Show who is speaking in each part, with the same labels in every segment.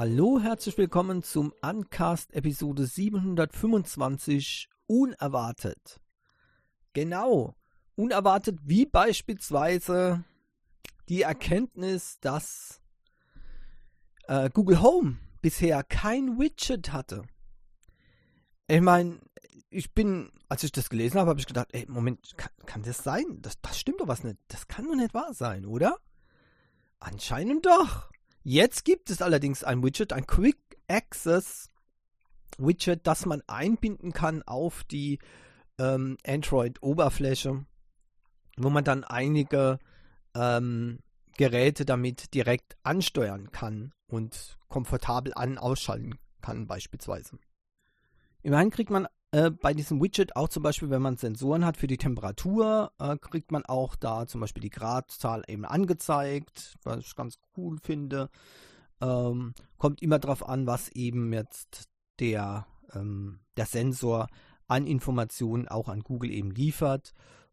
Speaker 1: Hallo, herzlich willkommen zum Uncast Episode 725 Unerwartet. Genau, unerwartet wie beispielsweise die Erkenntnis, dass Google Home bisher kein Widget hatte. Ich meine, als ich das gelesen habe, habe ich gedacht, Moment, kann das sein? Das stimmt doch was nicht. Das kann doch nicht wahr sein, oder? Anscheinend doch. Jetzt gibt es allerdings ein Widget, ein Quick Access Widget, das man einbinden kann auf die Android-Oberfläche, wo man dann einige Geräte damit direkt ansteuern kann und komfortabel ausschalten kann beispielsweise. Immerhin kriegt man bei diesem Widget auch zum Beispiel, wenn man Sensoren hat für die Temperatur, kriegt man auch da zum Beispiel die Gradzahl eben angezeigt, was ich ganz cool finde. Kommt immer darauf an, was eben jetzt der Sensor an Informationen auch an Google eben liefert.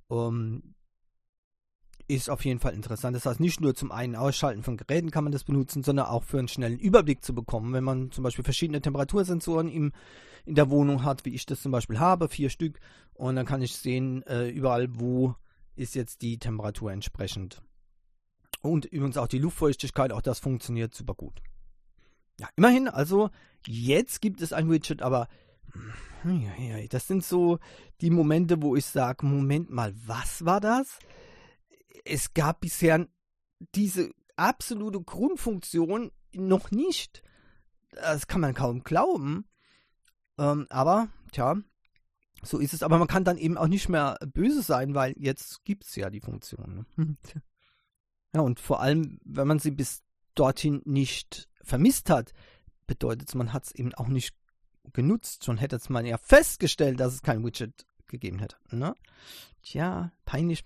Speaker 1: Ist auf jeden Fall interessant. Das heißt, nicht nur zum einen Ausschalten von Geräten kann man das benutzen, sondern auch für einen schnellen Überblick zu bekommen. Wenn man zum Beispiel verschiedene Temperatursensoren in der Wohnung hat, wie ich das zum Beispiel habe, 4 Stück, und dann kann ich sehen, überall, wo ist jetzt die Temperatur entsprechend. Und übrigens auch die Luftfeuchtigkeit, auch das funktioniert super gut. Ja, immerhin, also jetzt gibt es ein Widget, aber das sind so die Momente, wo ich sage, Moment mal, was war das? Es gab bisher diese absolute Grundfunktion noch nicht. Das kann man kaum glauben. Aber, so ist es. Aber man kann dann eben auch nicht mehr böse sein, weil jetzt gibt es ja die Funktion. Ne? Ja, und vor allem, wenn man sie bis dorthin nicht vermisst hat, bedeutet es, man hat es eben auch nicht genutzt. Schon hätte man ja festgestellt, dass es kein Widget gegeben hätte. Ne? Tja, peinlich.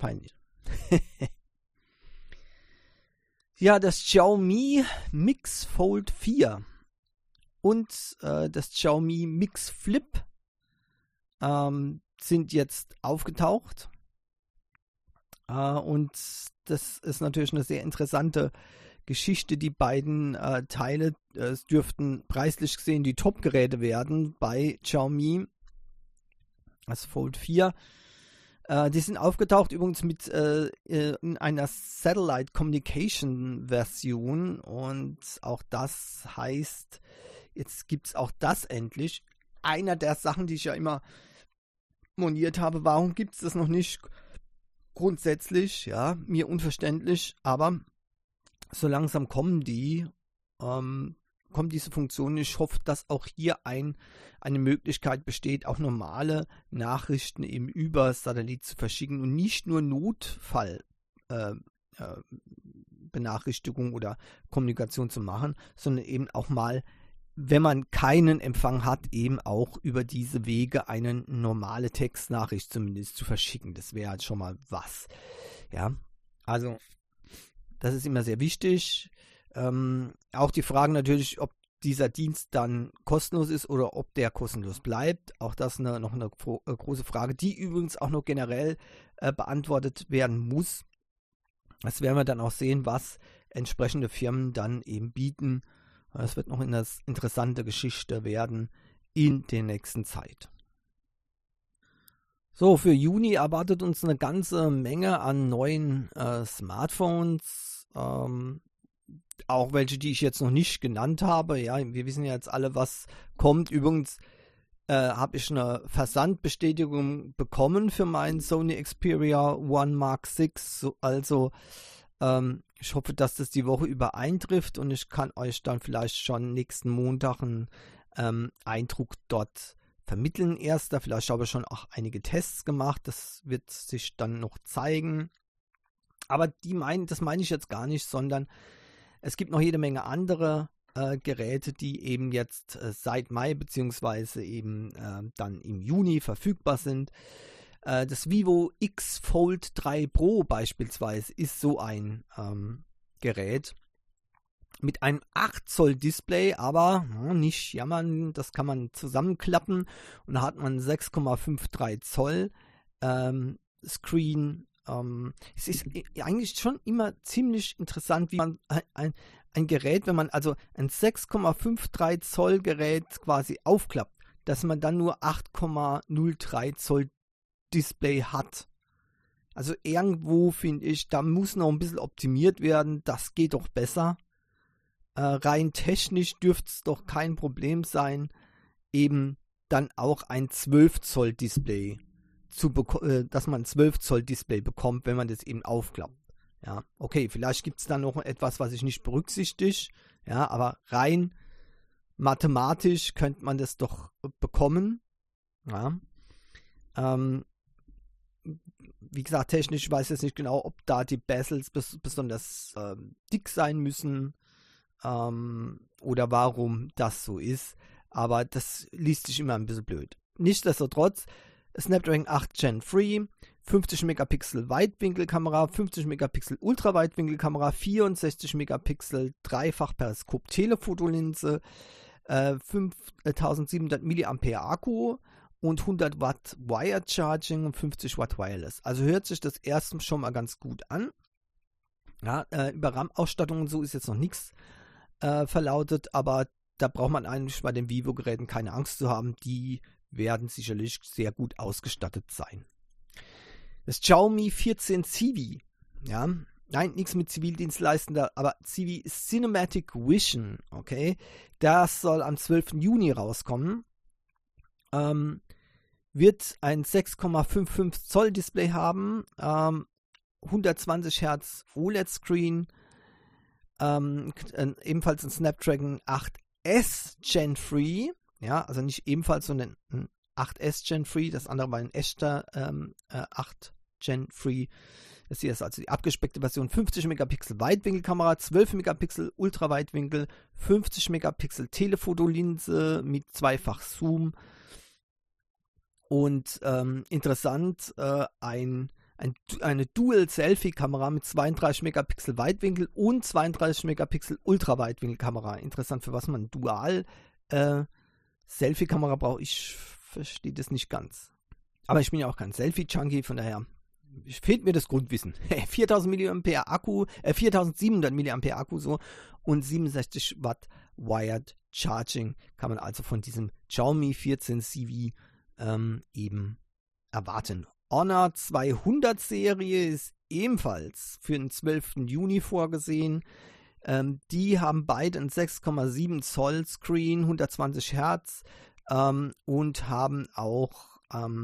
Speaker 1: Ja, das Xiaomi Mix Fold 4 und das Xiaomi Mix Flip sind jetzt aufgetaucht. Und das ist natürlich eine sehr interessante Geschichte. Die beiden Teile, es dürften preislich gesehen die Top-Geräte werden bei Xiaomi. Das Fold 4. Die sind aufgetaucht übrigens mit in einer Satellite Communication Version, und auch das heißt, jetzt gibt es auch das endlich. Einer der Sachen, die ich ja immer moniert habe, warum gibt es das noch nicht grundsätzlich, ja, mir unverständlich, aber so langsam kommen diese Funktionen. Ich hoffe, dass auch hier eine Möglichkeit besteht, auch normale Nachrichten eben über Satellit zu verschicken und nicht nur Notfallbenachrichtigung oder Kommunikation zu machen, sondern eben auch mal, wenn man keinen Empfang hat, eben auch über diese Wege eine normale Textnachricht zumindest zu verschicken. Das wäre halt schon mal was. Ja, also das ist immer sehr wichtig. Auch die Frage natürlich, ob dieser Dienst dann kostenlos ist oder ob der kostenlos bleibt. Auch das noch eine große Frage, die übrigens auch noch generell beantwortet werden muss. Das werden wir dann auch sehen, was entsprechende Firmen dann eben bieten. Das wird noch eine interessante Geschichte werden in der nächsten Zeit. So, für Juni erwartet uns eine ganze Menge an neuen Smartphones. Auch welche, die ich jetzt noch nicht genannt habe. Ja, wir wissen ja jetzt alle, was kommt. Übrigens habe ich eine Versandbestätigung bekommen für meinen Sony Xperia One Mark 6. Also ich hoffe, dass das die Woche über eintrifft, und ich kann euch dann vielleicht schon nächsten Montag einen Eindruck dort vermitteln. Vielleicht habe ich schon auch einige Tests gemacht. Das wird sich dann noch zeigen. Aber das meine ich jetzt gar nicht, sondern es gibt noch jede Menge andere Geräte, die eben jetzt seit Mai bzw. eben dann im Juni verfügbar sind. Das Vivo X Fold 3 Pro beispielsweise ist so ein Gerät mit einem 8 Zoll Display, aber nicht jammern, das kann man zusammenklappen, und da hat man 6,53 Zoll Screen. Es ist eigentlich schon immer ziemlich interessant, wie man ein Gerät, wenn man also ein 6,53 Zoll Gerät quasi aufklappt, dass man dann nur 8,03 Zoll Display hat. Also irgendwo finde ich, da muss noch ein bisschen optimiert werden, das geht doch besser. Rein technisch dürfte es doch kein Problem sein, eben dann auch ein 12 Zoll Display dass man ein 12 Zoll Display bekommt, wenn man das eben aufklappt. Ja, okay, vielleicht gibt es da noch etwas, was ich nicht berücksichtige, ja, aber rein mathematisch könnte man das doch bekommen. Ja. Wie gesagt, technisch weiß ich jetzt nicht genau, ob da die Bezels besonders dick sein müssen oder warum das so ist, aber das liest sich immer ein bisschen blöd. Nichtsdestotrotz, Snapdragon 8 Gen 3, 50 Megapixel Weitwinkelkamera, 50 Megapixel Ultraweitwinkelkamera, 64 Megapixel Dreifach-Periskop Telefotolinse, 5700 mAh Akku und 100 Watt Wired Charging und 50 Watt Wireless. Also hört sich das erste schon mal ganz gut an. Ja, über RAM-Ausstattung und so ist jetzt noch nichts verlautet, aber da braucht man eigentlich bei den Vivo-Geräten keine Angst zu haben. Die werden sicherlich sehr gut ausgestattet sein. Das Xiaomi 14 Civi, ja, nein, nichts mit Zivildienstleistender, aber Civi Cinematic Vision, okay, das soll am 12. Juni rauskommen, wird ein 6,55 Zoll Display haben, 120 Hertz OLED-Screen, ebenfalls ein Snapdragon 8S Gen 3, ja, also nicht ebenfalls, sondern ein 8S Gen 3, das andere war ein echter 8 Gen 3. Das hier ist also die abgespeckte Version. 50 Megapixel Weitwinkelkamera, 12 Megapixel Ultraweitwinkel, 50 Megapixel Telefotolinse mit zweifach Zoom und interessant, eine Dual-Selfie-Kamera mit 32 Megapixel Weitwinkel und 32 Megapixel Ultraweitwinkelkamera. Interessant, für was man Dual Selfie-Kamera braucht. Ich verstehe das nicht ganz. Aber ich bin ja auch kein Selfie-Junkie, von daher fehlt mir das Grundwissen. 4000 mAh Akku, 4700 mAh Akku so und 67 Watt Wired Charging kann man also von diesem Xiaomi 14 Civi eben erwarten. Honor 200 Serie ist ebenfalls für den 12. Juni vorgesehen. Die haben beide einen 6,7 Zoll Screen, 120 Hertz und haben auch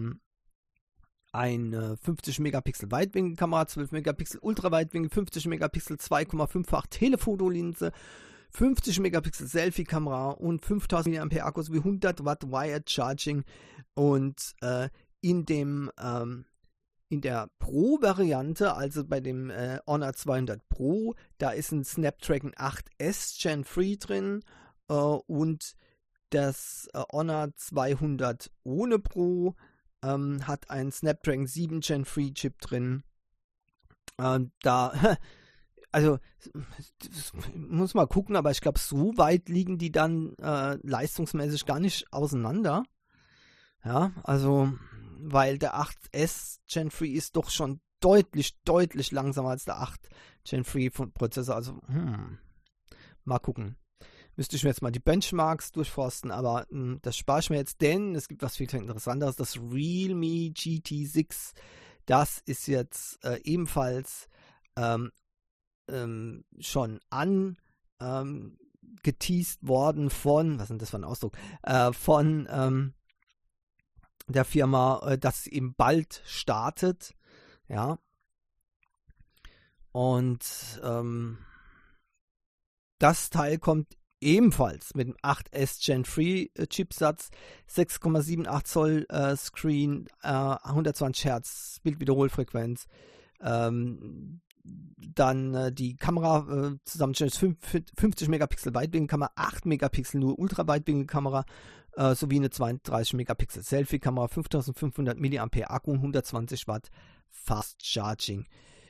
Speaker 1: eine 50 Megapixel Weitwinkelkamera, 12 Megapixel Ultraweitwinkel, 50 Megapixel 2,5-fach Telefotolinse, 50 Megapixel Selfie-Kamera und 5000 mAh Akku sowie 100 Watt Wired Charging und in der Pro-Variante, also bei dem Honor 200 Pro, da ist ein Snapdragon 8S Gen 3 drin und das Honor 200 ohne Pro hat einen Snapdragon 7 Gen 3 Chip drin. Also muss mal gucken, aber ich glaube, so weit liegen die dann leistungsmäßig gar nicht auseinander. Ja, also, weil der 8S Gen 3 ist doch schon deutlich langsamer als der 8 Gen 3 Prozessor. Also, mal gucken. Müsste ich mir jetzt mal die Benchmarks durchforsten, aber das spare ich mir jetzt, denn es gibt was viel Interessanteres. Das Realme GT6, das ist jetzt ebenfalls schon geteased worden von, was ist das für ein Ausdruck, von der Firma, dass es eben bald startet, ja, und das Teil kommt ebenfalls mit dem 8S Gen 3 Chipsatz, 6,78 Zoll Screen, 120 Hertz Bildwiederholfrequenz, dann die Kamera zusammenstellt 50 Megapixel Weitwinkelkamera, 8 Megapixel nur Ultraweitwinkelkamera, sowie eine 32 Megapixel Selfie-Kamera, 5500 mAh Akku und 120 Watt Fast Charging.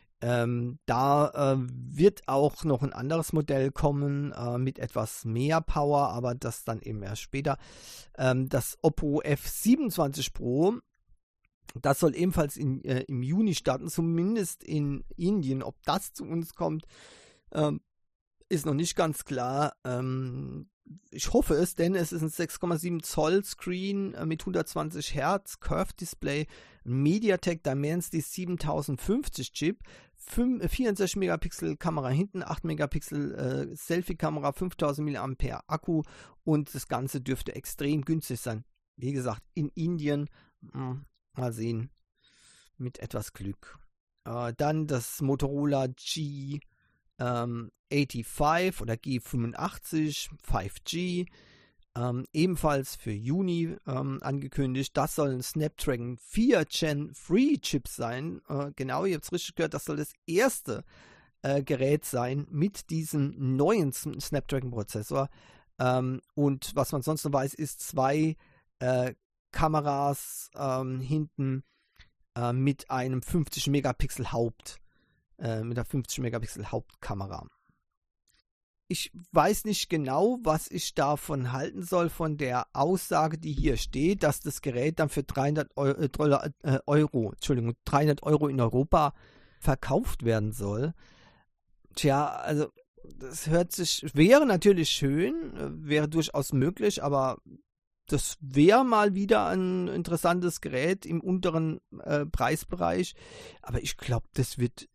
Speaker 1: Da wird auch noch ein anderes Modell kommen mit etwas mehr Power, aber das dann eben erst später. Das Oppo F27 Pro, das soll ebenfalls im Juni starten, zumindest in Indien. Ob das zu uns kommt, ist noch nicht ganz klar. Ich hoffe es, denn es ist ein 6,7 Zoll Screen mit 120 Hertz Curved Display, MediaTek Dimensity 7050 Chip, 64 Megapixel Kamera hinten, 8 Megapixel Selfie-Kamera, 5000 mAh Akku und das Ganze dürfte extrem günstig sein. Wie gesagt, in Indien, mal sehen, mit etwas Glück. Dann das Motorola G85 oder G85 5G, ebenfalls für Juni angekündigt. Das soll ein Snapdragon 4 Gen 3 Chip sein. Genau, ihr habt es richtig gehört, das soll das erste Gerät sein mit diesem neuen Snapdragon-Prozessor. Und was man sonst noch weiß, ist 2 Kameras hinten mit einem 50 Megapixel mit der 50 Megapixel Hauptkamera. Ich weiß nicht genau, was ich davon halten soll, von der Aussage, die hier steht, dass das Gerät dann für 300 Euro in Europa verkauft werden soll. Tja, also das wäre natürlich schön, wäre durchaus möglich, aber das wäre mal wieder ein interessantes Gerät im unteren Preisbereich. Aber ich glaube, das wird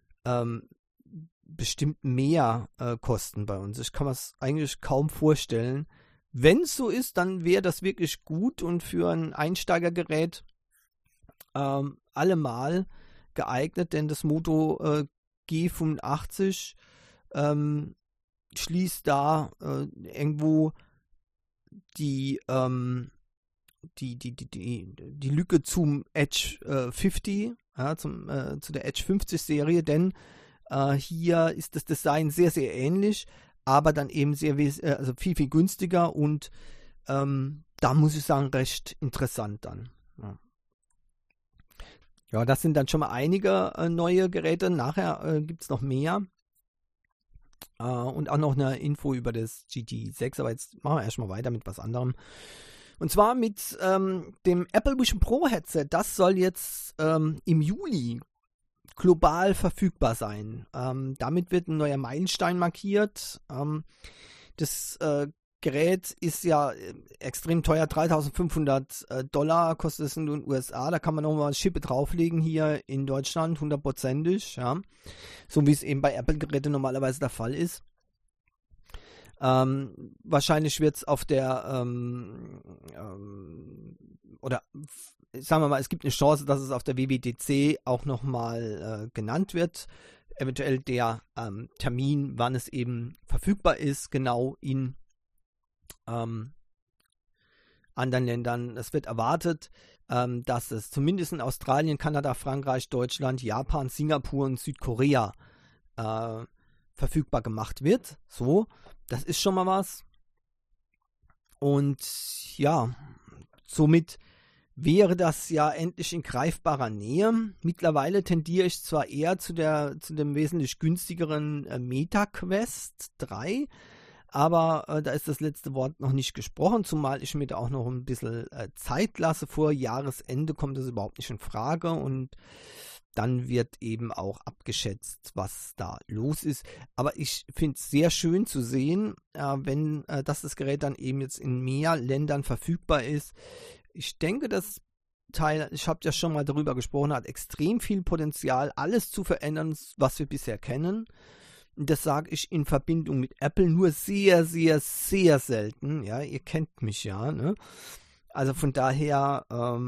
Speaker 1: bestimmt mehr kosten bei uns. Ich kann mir es eigentlich kaum vorstellen. Wenn es so ist, dann wäre das wirklich gut und für ein Einsteigergerät allemal geeignet, denn das Moto G85 schließt da irgendwo die Lücke zum Edge 50, ja, zu der Edge 50 Serie, denn hier ist das Design sehr, sehr ähnlich, aber dann eben also viel, viel günstiger und da muss ich sagen, recht interessant dann. Ja, das sind dann schon mal einige neue Geräte. Nachher gibt es noch mehr. Und auch noch eine Info über das GT6, aber jetzt machen wir erstmal weiter mit was anderem. Und zwar mit dem Apple Vision Pro Headset. Das soll jetzt im Juli global verfügbar sein. Damit wird ein neuer Meilenstein markiert. Das Gerät ist ja extrem teuer, $3.500 kostet es in den USA. Da kann man nochmal eine Schippe drauflegen hier in Deutschland, 100%. Ja. So wie es eben bei Apple-Geräten normalerweise der Fall ist. Wahrscheinlich wird es auf der oder sagen wir mal, es gibt eine Chance, dass es auf der WWDC auch nochmal genannt wird. Eventuell der Termin, wann es eben verfügbar ist, genau in anderen Ländern. Es wird erwartet, dass es zumindest in Australien, Kanada, Frankreich, Deutschland, Japan, Singapur und Südkorea verfügbar gemacht wird. So, das ist schon mal was. Und ja, somit wäre das ja endlich in greifbarer Nähe. Mittlerweile tendiere ich zwar eher zu dem wesentlich günstigeren MetaQuest 3, aber da ist das letzte Wort noch nicht gesprochen, zumal ich mir da auch noch ein bisschen Zeit lasse. Vor Jahresende kommt das überhaupt nicht in Frage und dann wird eben auch abgeschätzt, was da los ist. Aber ich finde es sehr schön zu sehen, dass das Gerät dann eben jetzt in mehr Ländern verfügbar ist. Ich denke, das Teil, ich habe ja schon mal darüber gesprochen, hat extrem viel Potenzial, alles zu verändern, was wir bisher kennen. Und das sage ich in Verbindung mit Apple nur sehr, sehr, sehr selten. Ja, ihr kennt mich ja, ne? Also von daher,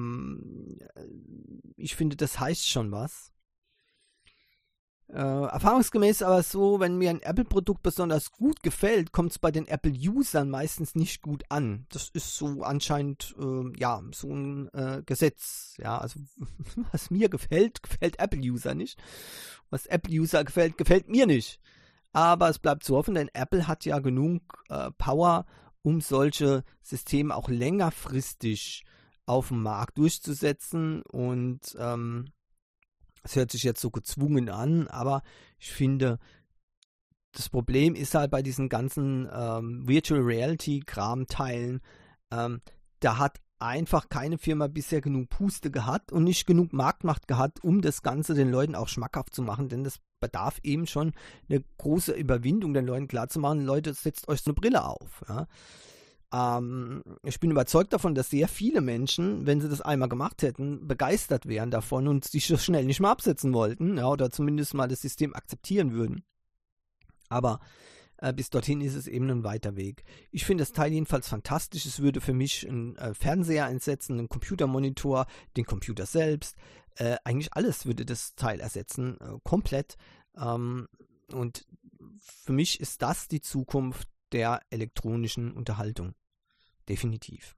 Speaker 1: ich finde, das heißt schon was. Erfahrungsgemäß aber so, wenn mir ein Apple-Produkt besonders gut gefällt, kommt es bei den Apple-Usern meistens nicht gut an. Das ist so anscheinend, so ein Gesetz. Ja, also was mir gefällt, gefällt Apple-User nicht. Was Apple-User gefällt, gefällt mir nicht. Aber es bleibt zu hoffen, denn Apple hat ja genug Power, um solche Systeme auch längerfristig auf dem Markt durchzusetzen. Und es hört sich jetzt so gezwungen an, aber ich finde, das Problem ist halt bei diesen ganzen Virtual Reality Kramteilen, da hat einfach keine Firma bisher genug Puste gehabt und nicht genug Marktmacht gehabt, um das Ganze den Leuten auch schmackhaft zu machen, denn das bedarf eben schon eine große Überwindung, den Leuten klarzumachen, Leute, setzt euch so eine Brille auf. Ja. Ich bin überzeugt davon, dass sehr viele Menschen, wenn sie das einmal gemacht hätten, begeistert wären davon und sich so schnell nicht mehr absetzen wollten, ja, oder zumindest mal das System akzeptieren würden. Aber bis dorthin ist es eben ein weiter Weg. Ich finde das Teil jedenfalls fantastisch. Es würde für mich einen Fernseher einsetzen, einen Computermonitor, den Computer selbst. Eigentlich alles würde das Teil ersetzen, komplett. Und für mich ist das die Zukunft der elektronischen Unterhaltung. Definitiv.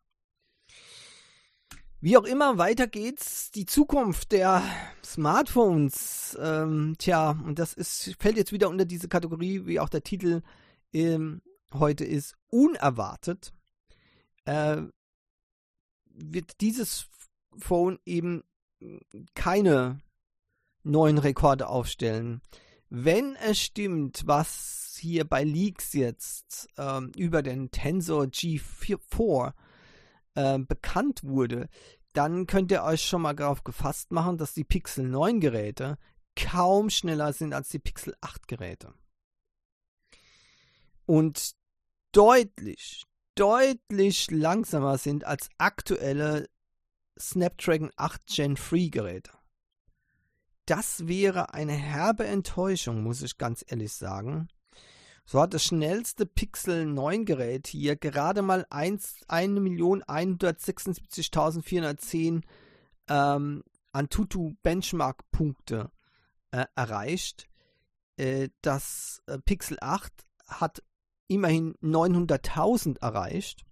Speaker 1: Wie auch immer, weiter geht's. Die Zukunft der Smartphones. Und das fällt jetzt wieder unter diese Kategorie, wie auch der Titel heute ist, unerwartet. Wird dieses Phone eben keine neuen Rekorde aufstellen. Wenn es stimmt, was hier bei Leaks jetzt über den Tensor G4 bekannt wurde, dann könnt ihr euch schon mal darauf gefasst machen, dass die Pixel 9 Geräte kaum schneller sind als die Pixel 8 Geräte. Und deutlich langsamer sind als aktuelle Snapdragon 8 Gen 3 Geräte. Das wäre eine herbe Enttäuschung, muss ich ganz ehrlich sagen. So hat das schnellste Pixel 9 Gerät hier gerade mal 1.176.410 Antutu Benchmark Punkte erreicht. Das Pixel 8 hat immerhin 900.000 erreicht.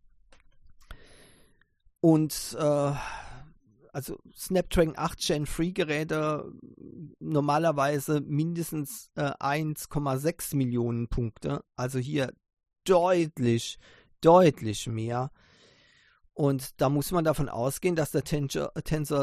Speaker 1: Und also Snapdragon 8 Gen 3 Geräte normalerweise mindestens 1,6 Millionen Punkte. Also hier deutlich mehr. Und da muss man davon ausgehen, dass der Tensor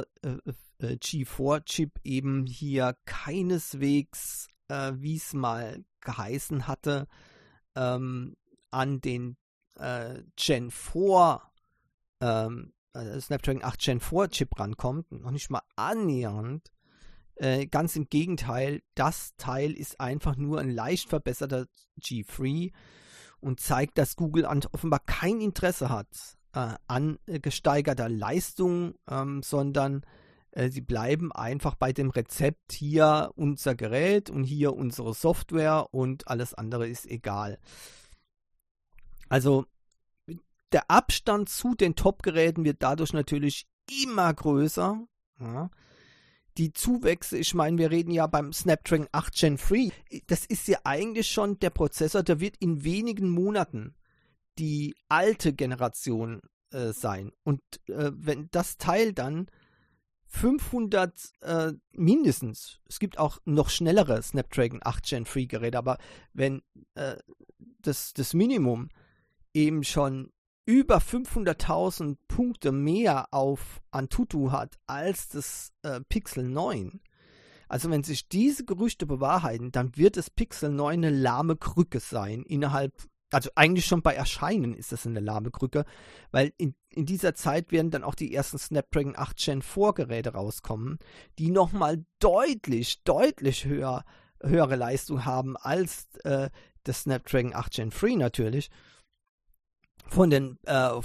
Speaker 1: G4 Chip eben hier keineswegs, wie es mal geheißen hatte, an den Gen 4 Snapdragon 8 Gen 4 Chip rankommt, noch nicht mal annähernd. Ganz im Gegenteil, das Teil ist einfach nur ein leicht verbesserter G3 und zeigt, dass Google offenbar kein Interesse hat an gesteigerter Leistung, sondern sie bleiben einfach bei dem Rezept, hier unser Gerät und hier unsere Software und alles andere ist egal. Also der Abstand zu den Top-Geräten wird dadurch natürlich immer größer. Ja. Die Zuwächse, ich meine, wir reden ja beim Snapdragon 8 Gen 3, das ist ja eigentlich schon der Prozessor, der wird in wenigen Monaten die alte Generation sein. Und wenn das Teil dann 500 mindestens, es gibt auch noch schnellere Snapdragon 8 Gen 3 Geräte, aber wenn das Minimum eben schon über 500.000 Punkte mehr auf Antutu hat als das Pixel 9. Also wenn sich diese Gerüchte bewahrheiten, dann wird das Pixel 9 eine lahme Krücke sein. Also eigentlich schon bei Erscheinen ist das eine lahme Krücke, weil in dieser Zeit werden dann auch die ersten Snapdragon 8 Gen 4 Geräte rauskommen, die nochmal deutlich höhere Leistung haben als das Snapdragon 8 Gen 3 natürlich. Von den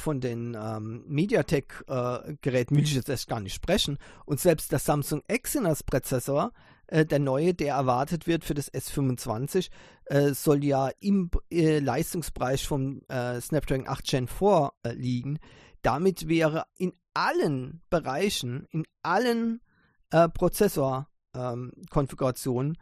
Speaker 1: MediaTek-Geräten will ich jetzt erst gar nicht sprechen. Und selbst der Samsung Exynos-Prozessor, der neue, der erwartet wird für das S25, soll ja im Leistungsbereich vom Snapdragon 8 Gen 4 liegen. Damit wäre in allen Bereichen, in allen Prozessorkonfigurationen,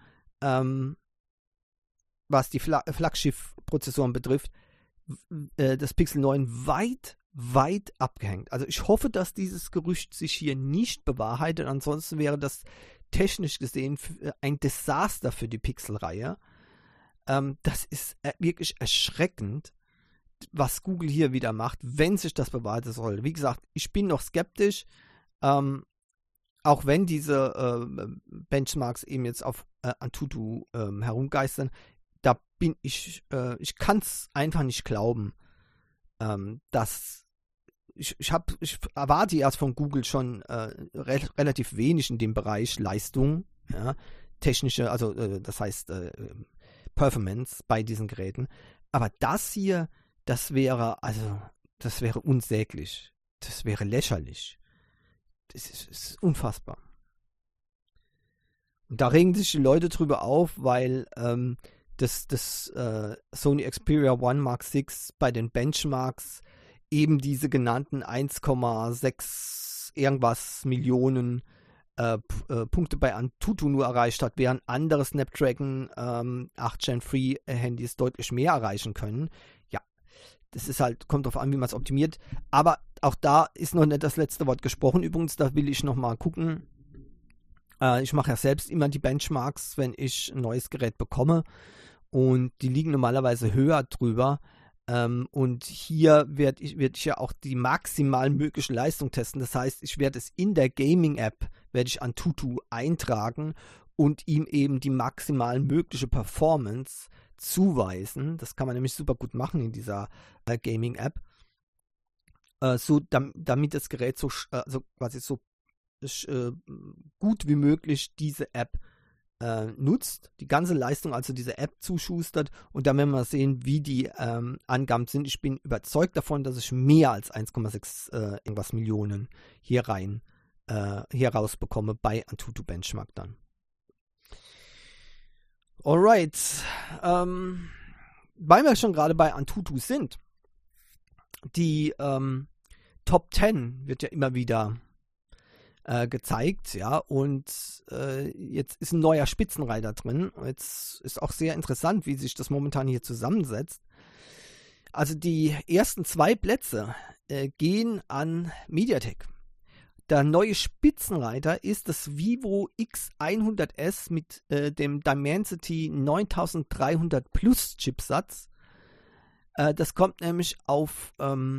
Speaker 1: was die Flaggschiff-Prozessoren betrifft, das Pixel 9 weit abgehängt. Also ich hoffe, dass dieses Gerücht sich hier nicht bewahrheitet. Ansonsten wäre das technisch gesehen ein Desaster für die Pixel-Reihe. Das ist wirklich erschreckend, was Google hier wieder macht, wenn sich das bewahrheiten soll. Wie gesagt, ich bin noch skeptisch, auch wenn diese Benchmarks eben jetzt auf Antutu herumgeistern. Da bin ich kann es einfach nicht glauben, dass ich erwarte erst von Google schon relativ wenig in dem Bereich Leistung, ja, technische, also das heißt Performance bei diesen Geräten. Aber das hier, das wäre unsäglich. Das wäre lächerlich. Das ist unfassbar. Und da regen sich die Leute drüber auf, weil das Sony Xperia One Mark VI bei den Benchmarks eben diese genannten 1,6 irgendwas Millionen Punkte bei Antutu nur erreicht hat, während andere Snapdragon 8 Gen 3 Handys deutlich mehr erreichen können. Ja, das ist halt, kommt drauf an, wie man es optimiert. Aber auch da ist noch nicht das letzte Wort gesprochen. Übrigens, da will ich noch mal gucken. Ich mache ja selbst immer die Benchmarks, wenn ich ein neues Gerät bekomme. Und die liegen normalerweise höher drüber. Und hier werde ich ja auch die maximal mögliche Leistung testen. Das heißt, ich werde es in der Gaming-App, werde ich Antutu eintragen und ihm eben die maximal mögliche Performance zuweisen. Das kann man nämlich super gut machen in dieser Gaming-App. Damit das Gerät quasi so gut wie möglich diese App nutzt, die ganze Leistung, also diese App zuschustert, und dann werden wir sehen, wie die Angaben sind. Ich bin überzeugt davon, dass ich mehr als 1,6 irgendwas Millionen hier rausbekomme bei Antutu Benchmark dann. Alright, weil wir schon gerade bei Antutu sind, die Top 10 wird ja immer wieder gezeigt, ja, und jetzt ist ein neuer Spitzenreiter drin. Jetzt ist auch sehr interessant, wie sich das momentan hier zusammensetzt. Also die ersten 2 Plätze gehen an MediaTek. Der neue Spitzenreiter ist das Vivo X100S mit dem Dimensity 9300 Plus Chipsatz. Das kommt nämlich auf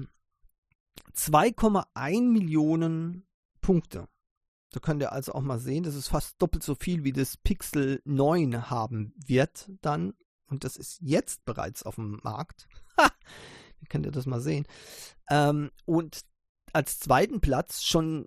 Speaker 1: 2,1 Millionen Punkte. Da könnt ihr also auch mal sehen, das ist fast doppelt so viel wie das Pixel 9 haben wird dann. Und das ist jetzt bereits auf dem Markt. Wie könnt ihr das mal sehen? Und als zweiten Platz schon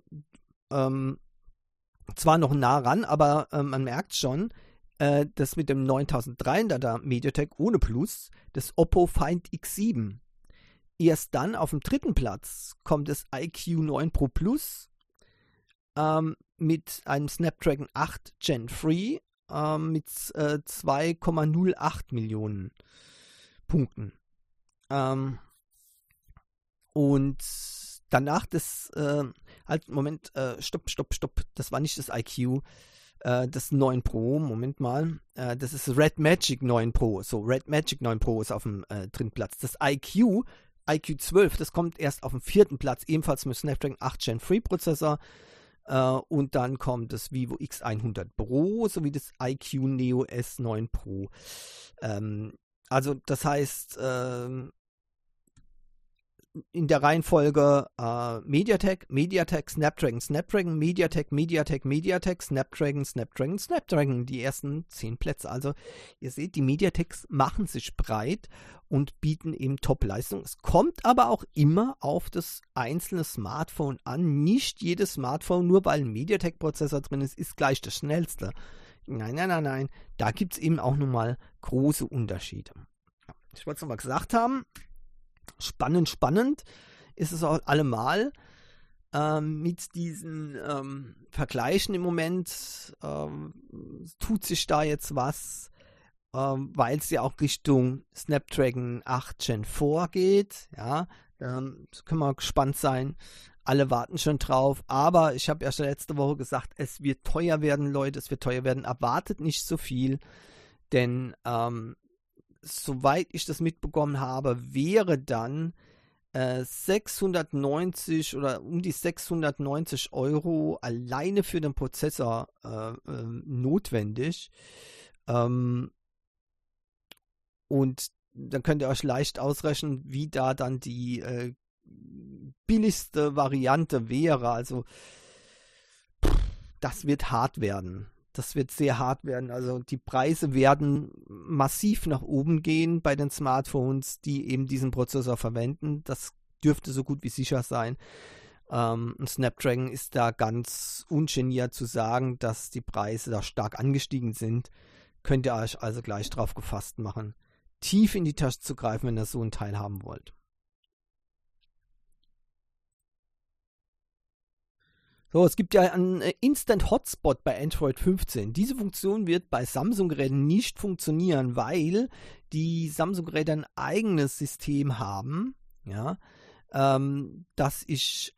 Speaker 1: zwar noch nah ran, aber man merkt schon, das mit dem 9300er MediaTek ohne Plus, das Oppo Find X7. Erst dann auf dem dritten Platz kommt das iQ9 Pro Plus mit einem Snapdragon 8 Gen 3 mit 2,08 Millionen Punkten. Und danach das, stopp, das war nicht das iQ, das 9 Pro, Moment mal, das ist Red Magic 9 Pro, so Red Magic 9 Pro ist auf dem dritten Platz. Das IQ 12, das kommt erst auf dem vierten Platz, ebenfalls mit Snapdragon 8 Gen 3 Prozessor. Und dann kommt das Vivo X100 Pro sowie das iQ Neo S9 Pro. Also das heißt, in der Reihenfolge MediaTek, Snapdragon, MediaTek, Snapdragon, die ersten 10 Plätze. Also ihr seht, die MediaTeks machen sich breit und bieten eben Top-Leistung. Es kommt aber auch immer auf das einzelne Smartphone an. Nicht jedes Smartphone, nur weil ein MediaTek-Prozessor drin ist gleich das schnellste. Nein. Da gibt es eben auch nochmal große Unterschiede. Ich wollte es nochmal gesagt haben. Spannend ist es auch allemal mit diesen Vergleichen im Moment. Tut sich da jetzt was, weil es ja auch Richtung Snapdragon 8 Gen 4 geht. Ja, können wir gespannt sein. Alle warten schon drauf. Aber ich habe ja schon letzte Woche gesagt, es wird teuer werden, Leute. Es wird teuer werden. Erwartet nicht so viel, denn soweit ich das mitbekommen habe, wäre dann 690 oder um die 690 Euro alleine für den Prozessor notwendig. Und dann könnt ihr euch leicht ausrechnen, wie da dann die billigste Variante wäre. Also das wird hart werden. Das wird sehr hart werden. Also die Preise werden massiv nach oben gehen bei den Smartphones, die eben diesen Prozessor verwenden. Das dürfte so gut wie sicher sein. Und Snapdragon ist da ganz ungeniert zu sagen, dass die Preise da stark angestiegen sind. Könnt ihr euch also gleich drauf gefasst machen, tief in die Tasche zu greifen, wenn ihr so ein Teil haben wollt. So, es gibt ja einen Instant Hotspot bei Android 15. Diese Funktion wird bei Samsung-Geräten nicht funktionieren, weil die Samsung-Geräte ein eigenes System haben, ja, das ich,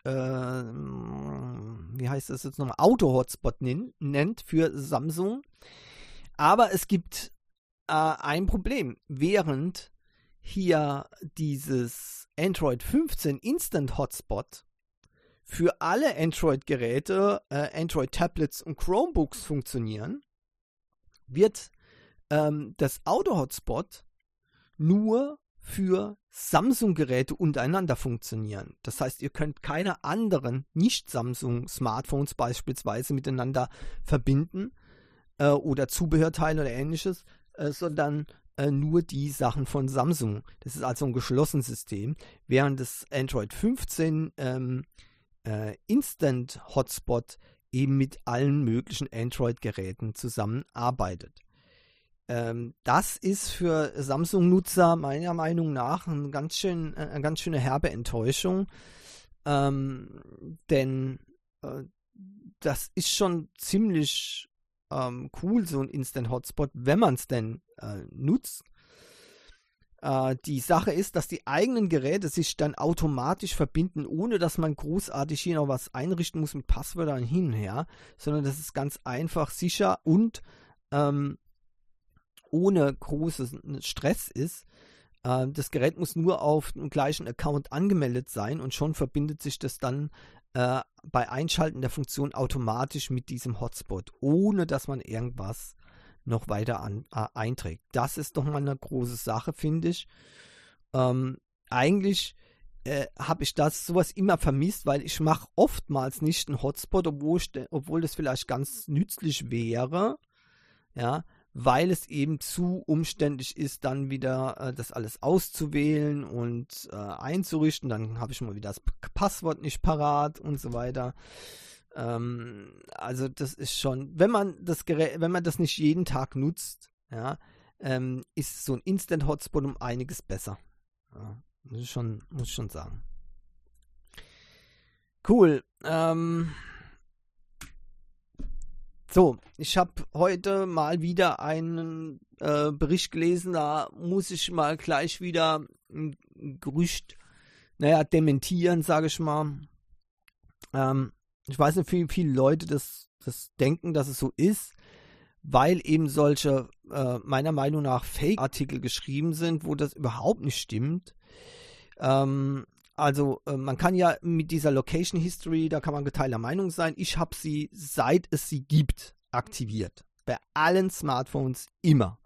Speaker 1: wie heißt das jetzt nochmal, Auto-Hotspot nennt für Samsung. Aber es gibt ein Problem. Während hier dieses Android 15 Instant Hotspot für alle Android-Geräte, Android-Tablets und Chromebooks funktionieren, wird das Auto-Hotspot nur für Samsung-Geräte untereinander funktionieren. Das heißt, ihr könnt keine anderen Nicht-Samsung-Smartphones beispielsweise miteinander verbinden oder Zubehörteile oder ähnliches, sondern nur die Sachen von Samsung. Das ist also ein geschlossenes System, während das Android 15 Instant Hotspot eben mit allen möglichen Android-Geräten zusammenarbeitet. Das ist für Samsung-Nutzer meiner Meinung nach eine ganz schöne herbe Enttäuschung, denn das ist schon ziemlich cool, so ein Instant Hotspot, wenn man es denn nutzt. Die Sache ist, dass die eigenen Geräte sich dann automatisch verbinden, ohne dass man großartig hier noch was einrichten muss mit Passwörtern hin und her, sondern das ist ganz einfach, sicher und ohne großen Stress ist. Das Gerät muss nur auf dem gleichen Account angemeldet sein und schon verbindet sich das dann bei Einschalten der Funktion automatisch mit diesem Hotspot, ohne dass man irgendwas noch weiter einträgt. Das ist doch mal eine große Sache, finde ich. Eigentlich habe ich sowas immer vermisst, weil ich mache oftmals nicht einen Hotspot, obwohl das vielleicht ganz nützlich wäre, ja, weil es eben zu umständlich ist, dann wieder das alles auszuwählen und einzurichten. Dann habe ich mal wieder das Passwort nicht parat und so weiter. Also das ist schon, wenn man das nicht jeden Tag nutzt, ja, ist so ein Instant Hotspot um einiges besser. Ja, muss ich schon sagen. Cool. So, ich habe heute mal wieder einen Bericht gelesen, da muss ich mal gleich wieder ein Gerücht, dementieren, sage ich mal. Ich weiß nicht, wie viele Leute das denken, dass es so ist, weil eben solche, meiner Meinung nach, Fake-Artikel geschrieben sind, wo das überhaupt nicht stimmt. Man kann ja mit dieser Location History, da kann man geteilter Meinung sein. Ich habe sie, seit es sie gibt, aktiviert. Bei allen Smartphones immer.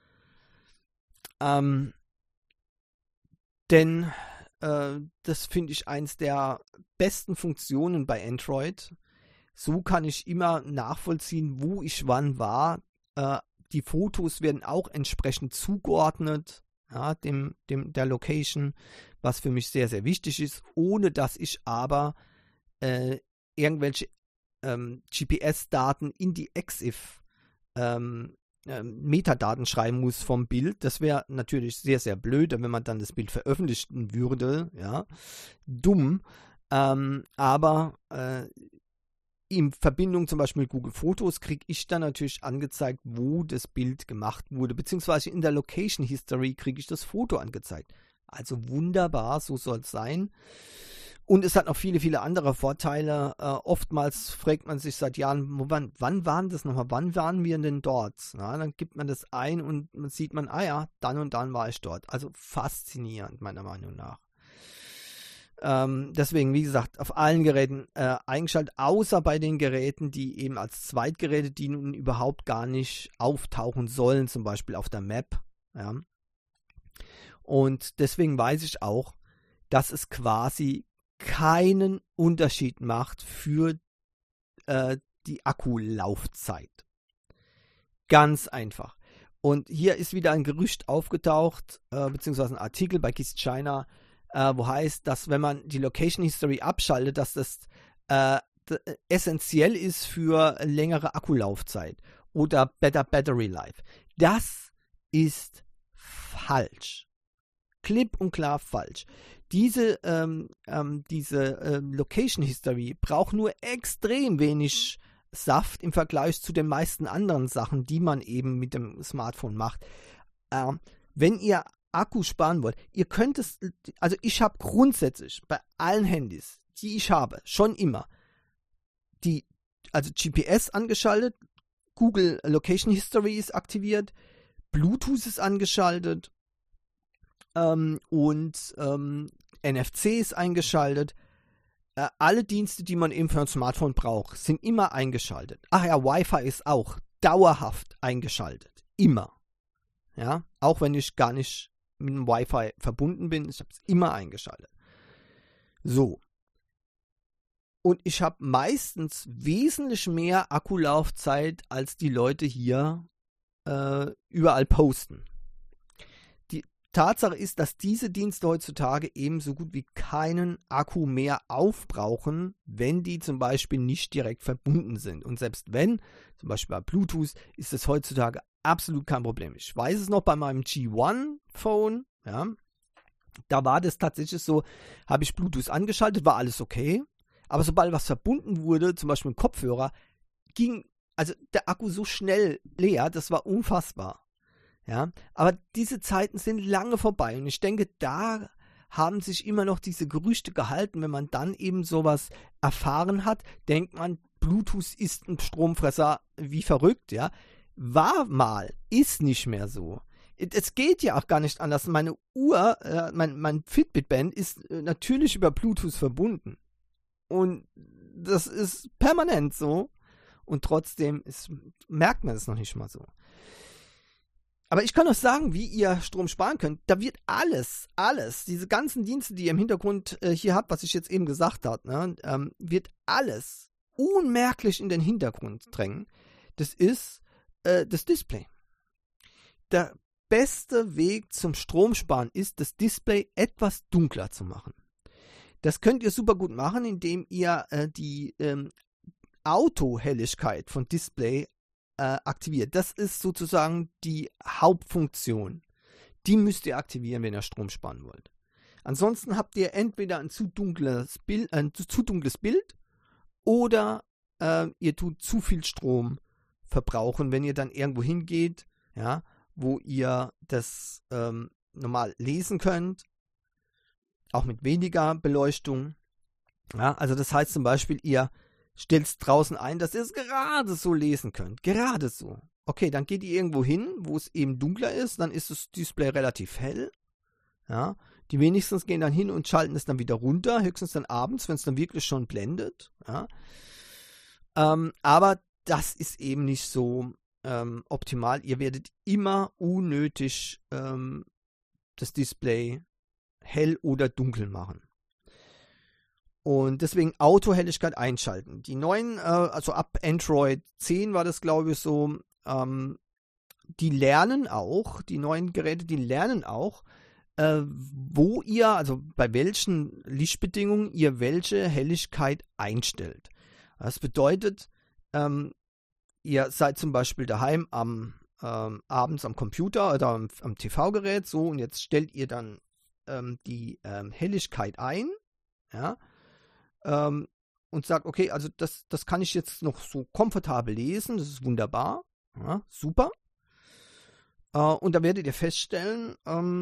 Speaker 1: Denn das finde ich eins der besten Funktionen bei Android. So kann ich immer nachvollziehen, wo ich wann war. Die Fotos werden auch entsprechend zugeordnet, ja, der Location, was für mich sehr, sehr wichtig ist, ohne dass ich aber irgendwelche GPS-Daten in die EXIF Metadaten schreiben muss vom Bild. Das wäre natürlich sehr, sehr blöd, wenn man dann das Bild veröffentlichen würde. Ja, dumm. Aber in Verbindung zum Beispiel mit Google Fotos kriege ich dann natürlich angezeigt, wo das Bild gemacht wurde, beziehungsweise in der Location History kriege ich das Foto angezeigt. Also wunderbar, so soll es sein. Und es hat noch viele, viele andere Vorteile. Oftmals fragt man sich seit Jahren, wann waren das nochmal? Wann waren wir denn dort? Na, dann gibt man das ein und dann sieht man, dann und dann war ich dort. Also faszinierend, meiner Meinung nach. Deswegen, wie gesagt, auf allen Geräten eingeschaltet, außer bei den Geräten, die eben als Zweitgeräte dienen und überhaupt gar nicht auftauchen sollen, zum Beispiel auf der Map. Ja. Und deswegen weiß ich auch, dass es quasi keinen Unterschied macht für die Akkulaufzeit. Ganz einfach. Und hier ist wieder ein Gerücht aufgetaucht, beziehungsweise ein Artikel bei KISS China, wo heißt, dass wenn man die Location History abschaltet, dass das essentiell ist für längere Akkulaufzeit oder better Battery Life. Das ist falsch. Klipp und klar falsch. Diese Location History braucht nur extrem wenig Saft im Vergleich zu den meisten anderen Sachen, die man eben mit dem Smartphone macht. Wenn ihr Akku sparen wollt, ihr könnt es, also ich habe grundsätzlich bei allen Handys, die ich habe, schon immer also GPS angeschaltet, Google Location History ist aktiviert, Bluetooth ist angeschaltet und NFC ist eingeschaltet. Alle Dienste, die man eben für ein Smartphone braucht, sind immer eingeschaltet. Ach ja, Wi-Fi ist auch dauerhaft eingeschaltet. Immer. Ja, auch wenn ich gar nicht mit dem Wi-Fi verbunden bin, ich habe es immer eingeschaltet. So. Und ich habe meistens wesentlich mehr Akkulaufzeit, als die Leute hier überall posten. Die Tatsache ist, dass diese Dienste heutzutage eben so gut wie keinen Akku mehr aufbrauchen, wenn die zum Beispiel nicht direkt verbunden sind. Und selbst wenn, zum Beispiel bei Bluetooth, ist es heutzutage absolut kein Problem. Ich weiß es noch bei meinem G1-Phone, ja, da war das tatsächlich so, habe ich Bluetooth angeschaltet, war alles okay. Aber sobald was verbunden wurde, zum Beispiel ein Kopfhörer, ging also der Akku so schnell leer, das war unfassbar. Ja, aber diese Zeiten sind lange vorbei und ich denke, da haben sich immer noch diese Gerüchte gehalten. Wenn man dann eben sowas erfahren hat, denkt man, Bluetooth ist ein Stromfresser wie verrückt, ja. War mal, ist nicht mehr so. Es geht ja auch gar nicht anders. Meine Uhr, mein Fitbit-Band ist natürlich über Bluetooth verbunden. Und das ist permanent so. Und trotzdem merkt man es noch nicht mal so. Aber ich kann euch sagen, wie ihr Strom sparen könnt. Da wird alles, diese ganzen Dienste, die ihr im Hintergrund hier habt, was ich jetzt eben gesagt habe, ne, wird alles unmerklich in den Hintergrund drängen. Das ist das Display. Der beste Weg zum Stromsparen ist, das Display etwas dunkler zu machen. Das könnt ihr super gut machen, indem ihr die Autohelligkeit von Display aktiviert. Das ist sozusagen die Hauptfunktion. Die müsst ihr aktivieren, wenn ihr Strom sparen wollt. Ansonsten habt ihr entweder ein zu dunkles Bild oder ihr tut zu viel Strom verbrauchen, wenn ihr dann irgendwo hingeht, ja, wo ihr das normal lesen könnt, auch mit weniger Beleuchtung. Ja, also das heißt zum Beispiel, ihr stellt es draußen ein, dass ihr es gerade so lesen könnt. Gerade so. Okay, dann geht ihr irgendwo hin, wo es eben dunkler ist, dann ist das Display relativ hell. Ja, die wenigsten gehen dann hin und schalten es dann wieder runter, höchstens dann abends, wenn es dann wirklich schon blendet. Ja. Aber das ist eben nicht so optimal. Ihr werdet immer unnötig das Display hell oder dunkel machen. Und deswegen Autohelligkeit einschalten. Die neuen, also ab Android 10 war das, glaube ich, so, die lernen auch, die neuen Geräte, die lernen auch, wo ihr, also bei welchen Lichtbedingungen ihr welche Helligkeit einstellt. Das bedeutet, ihr seid zum Beispiel daheim abends am Computer oder am TV-Gerät, so, und jetzt stellt ihr dann die Helligkeit ein, ja, und sagt, okay, also das kann ich jetzt noch so komfortabel lesen, das ist wunderbar, ja, super. Und da werdet ihr feststellen,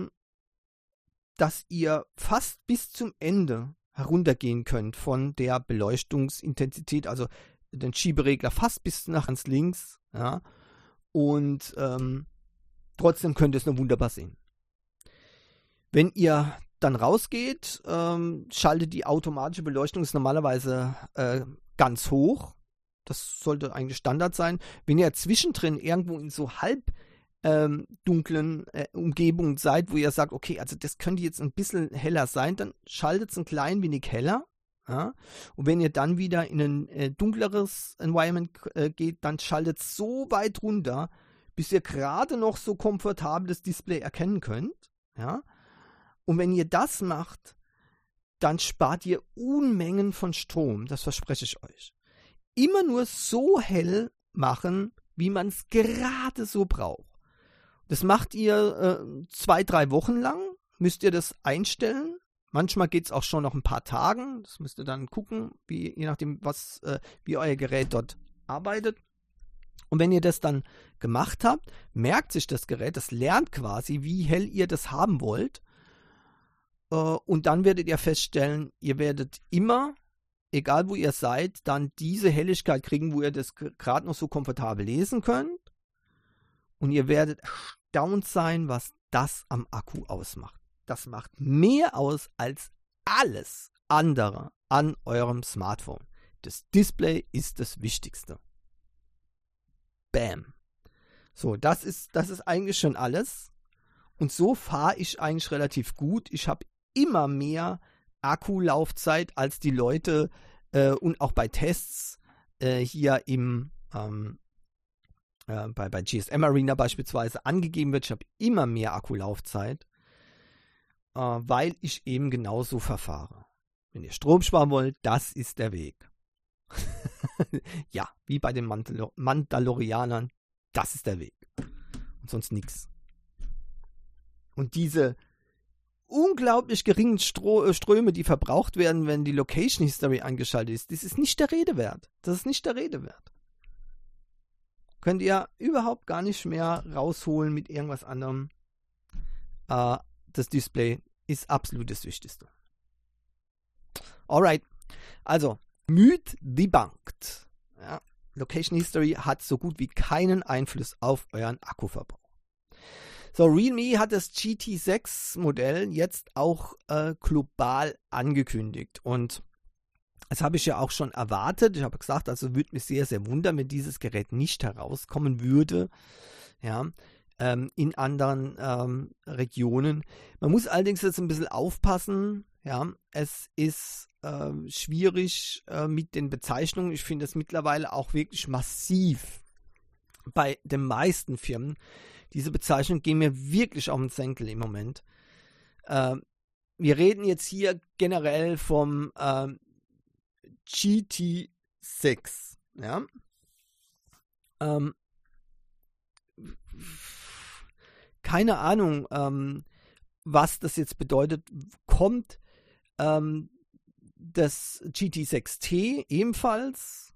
Speaker 1: dass ihr fast bis zum Ende heruntergehen könnt von der Beleuchtungsintensität, also den Schieberegler fast bis nach ganz links, ja, und trotzdem könnt ihr es noch wunderbar sehen. Wenn ihr dann rausgeht, schaltet die automatische Beleuchtung, ist normalerweise ganz hoch. Das sollte eigentlich Standard sein. Wenn ihr zwischendrin irgendwo in so halb dunklen Umgebungen seid, wo ihr sagt, okay, also das könnte jetzt ein bisschen heller sein, dann schaltet es ein klein wenig heller. Ja? Und wenn ihr dann wieder in ein dunkleres Environment geht, dann schaltet es so weit runter, bis ihr gerade noch so komfortabel das Display erkennen könnt. Ja? Und wenn ihr das macht, dann spart ihr Unmengen von Strom, das verspreche ich euch. Immer nur so hell machen, wie man es gerade so braucht. Das macht ihr 2-3 Wochen lang, müsst ihr das einstellen. Manchmal geht es auch schon noch ein paar Tagen. Das müsst ihr dann gucken, je nachdem, wie euer Gerät dort arbeitet. Und wenn ihr das dann gemacht habt, merkt sich das Gerät, das lernt quasi, wie hell ihr das haben wollt. Und dann werdet ihr feststellen, ihr werdet immer, egal wo ihr seid, dann diese Helligkeit kriegen, wo ihr das gerade noch so komfortabel lesen könnt. Und ihr werdet erstaunt sein, was das am Akku ausmacht. Das macht mehr aus als alles andere an eurem Smartphone. Das Display ist das Wichtigste. Bam. So, das ist eigentlich schon alles. Und so fahre ich eigentlich relativ gut. Ich habe immer mehr Akkulaufzeit als die Leute und auch bei Tests hier bei GSM Arena beispielsweise angegeben wird. Ich habe immer mehr Akkulaufzeit, weil ich eben genauso verfahre. Wenn ihr Strom sparen wollt, das ist der Weg. Ja, wie bei den Mandalorianern, das ist der Weg. Und sonst nichts. Und diese unglaublich geringen Ströme, die verbraucht werden, wenn die Location History angeschaltet ist, das ist nicht der Rede wert. Das ist nicht der Rede wert. Könnt ihr überhaupt gar nicht mehr rausholen mit irgendwas anderem. Das Display ist absolut das Wichtigste. Alright, also Myth debunked. Ja, Location History hat so gut wie keinen Einfluss auf euren Akkuverbrauch. So, Realme hat das GT6-Modell jetzt auch global angekündigt. Und das habe ich ja auch schon erwartet. Ich habe gesagt, also würde mich sehr, sehr wundern, wenn dieses Gerät nicht herauskommen würde. Ja, in anderen Regionen. Man muss allerdings jetzt ein bisschen aufpassen. Ja, es ist schwierig mit den Bezeichnungen. Ich finde es mittlerweile auch wirklich massiv bei den meisten Firmen. Diese Bezeichnungen gehen mir wirklich auf den Senkel im Moment. Wir reden jetzt hier generell vom GT6. Ja. Keine Ahnung, was das jetzt bedeutet. Kommt das GT6T ebenfalls?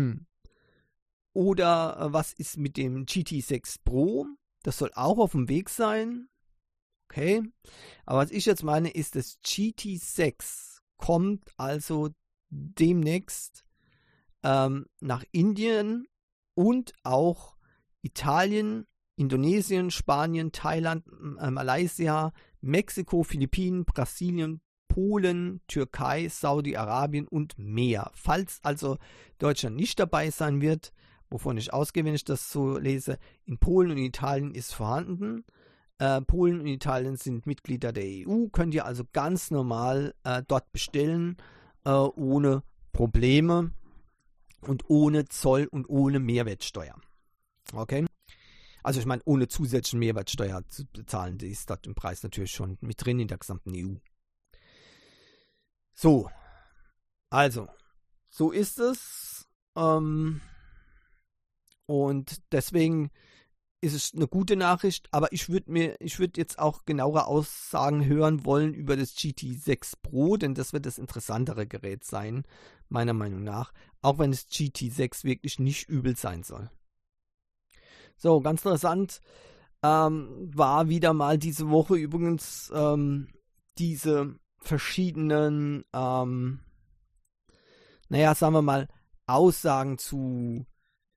Speaker 1: Oder was ist mit dem GT6 Pro? Das soll auch auf dem Weg sein. Okay. Aber was ich jetzt meine, ist, das GT6 kommt also demnächst nach Indien und auch Italien, Indonesien, Spanien, Thailand, Malaysia, Mexiko, Philippinen, Brasilien, Polen, Türkei, Saudi-Arabien und mehr. Falls also Deutschland nicht dabei sein wird, wovon ich ausgehe, wenn ich das so lese, in Polen und Italien ist vorhanden. Polen und Italien sind Mitglieder der EU, könnt ihr also ganz normal dort bestellen, ohne Probleme und ohne Zoll und ohne Mehrwertsteuer. Okay? Also ich meine, ohne zusätzliche Mehrwertsteuer zu bezahlen, die ist dort im Preis natürlich schon mit drin in der gesamten EU. So, also, so ist es. Und deswegen ist es eine gute Nachricht, aber ich würde jetzt auch genauere Aussagen hören wollen über das GT6 Pro, denn das wird das interessantere Gerät sein, meiner Meinung nach, auch wenn das GT6 wirklich nicht übel sein soll. So, ganz interessant war wieder mal diese Woche übrigens diese verschiedenen, sagen wir mal, Aussagen zu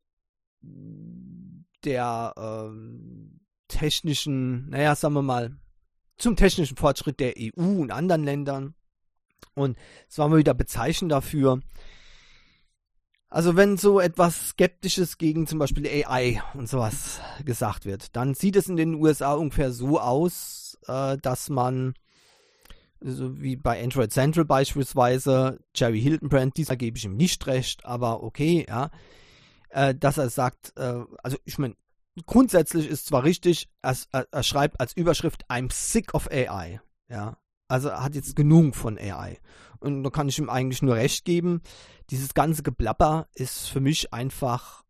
Speaker 1: der technischen, sagen wir mal, zum technischen Fortschritt der EU und anderen Ländern. Und es war mal wieder bezeichnend dafür. Also wenn so etwas Skeptisches gegen zum Beispiel AI und sowas gesagt wird, dann sieht es in den USA ungefähr so aus, dass man, so wie bei Android Central beispielsweise, Jerry Hildenbrand, da gebe ich ihm nicht recht, aber okay, ja, dass er sagt, also ich meine, grundsätzlich ist zwar richtig, er schreibt als Überschrift, I'm sick of AI, ja, Also er hat jetzt genug von AI. Und da kann ich ihm eigentlich nur recht geben. Dieses ganze Geplapper ist für mich einfach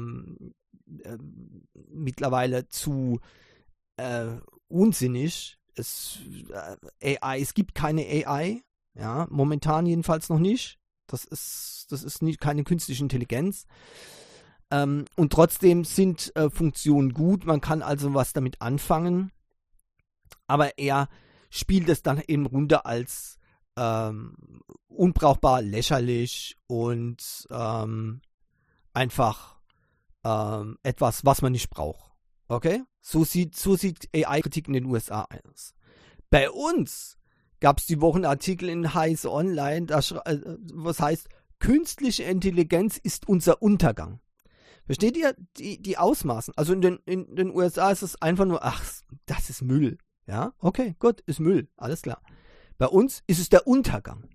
Speaker 1: mittlerweile zu unsinnig. Es gibt keine AI, ja, momentan jedenfalls noch nicht. Das ist nicht keine künstliche Intelligenz. Und trotzdem sind Funktionen gut. Man kann also was damit anfangen. Aber er spielt es dann eben runter als unbrauchbar, lächerlich und einfach etwas, was man nicht braucht. Okay? So sieht AI-Kritik in den USA aus. Bei uns gab es die Wochenartikel in Heise Online, was heißt, künstliche Intelligenz ist unser Untergang. Versteht ihr die Ausmaßen? Also in den USA ist es einfach nur, ach, das ist Müll. Ja, okay, gut, ist Müll, alles klar. Bei uns ist es der Untergang.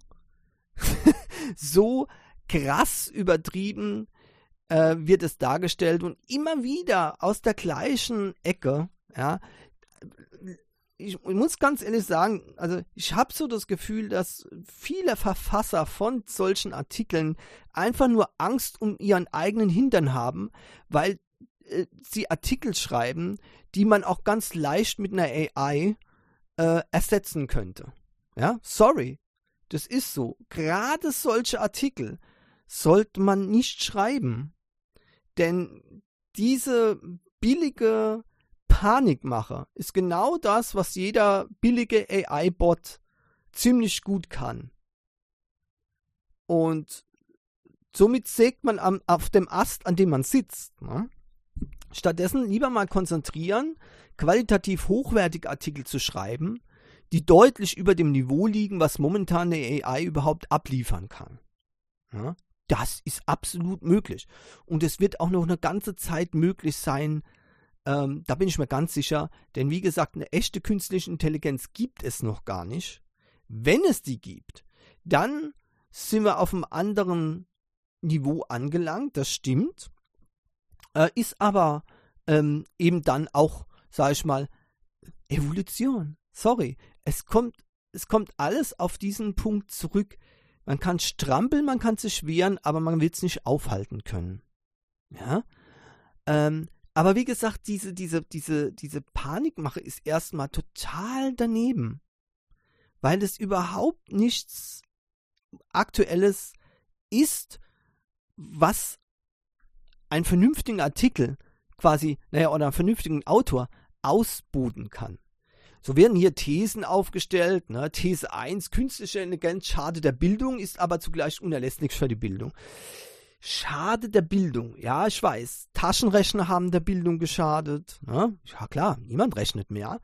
Speaker 1: So krass übertrieben wird es dargestellt und immer wieder aus der gleichen Ecke, ja. Ich muss ganz ehrlich sagen, also ich habe so das Gefühl, dass viele Verfasser von solchen Artikeln einfach nur Angst um ihren eigenen Hintern haben, weil sie Artikel schreiben, die man auch ganz leicht mit einer AI ersetzen könnte. Ja, sorry, das ist so. Gerade solche Artikel sollte man nicht schreiben, denn diese billige Panikmache ist genau das, was jeder billige AI-Bot ziemlich gut kann. Und somit sägt man auf dem Ast, an dem man sitzt. Ne? Stattdessen lieber mal konzentrieren, qualitativ hochwertige Artikel zu schreiben, die deutlich über dem Niveau liegen, was momentan eine AI überhaupt abliefern kann. Ja? Das ist absolut möglich. Und es wird auch noch eine ganze Zeit möglich sein, da bin ich mir ganz sicher, denn wie gesagt, eine echte künstliche Intelligenz gibt es noch gar nicht. Wenn es die gibt, dann sind wir auf einem anderen Niveau angelangt, das stimmt, ist aber eben dann auch, sag ich mal, Evolution. Sorry, es kommt alles auf diesen Punkt zurück. Man kann strampeln, man kann sich wehren, aber man wird es nicht aufhalten können. Ja, aber wie gesagt, diese Panikmache ist erstmal total daneben, weil es überhaupt nichts Aktuelles ist, was einen vernünftigen Artikel quasi, oder einen vernünftigen Autor ausboten kann. So werden hier Thesen aufgestellt, ne? These 1, künstliche Intelligenz schadet der Bildung, ist aber zugleich unerlässlich für die Bildung. Schade der Bildung, ja, ich weiß. Taschenrechner haben der Bildung geschadet. Ne? Ja klar, niemand rechnet mehr.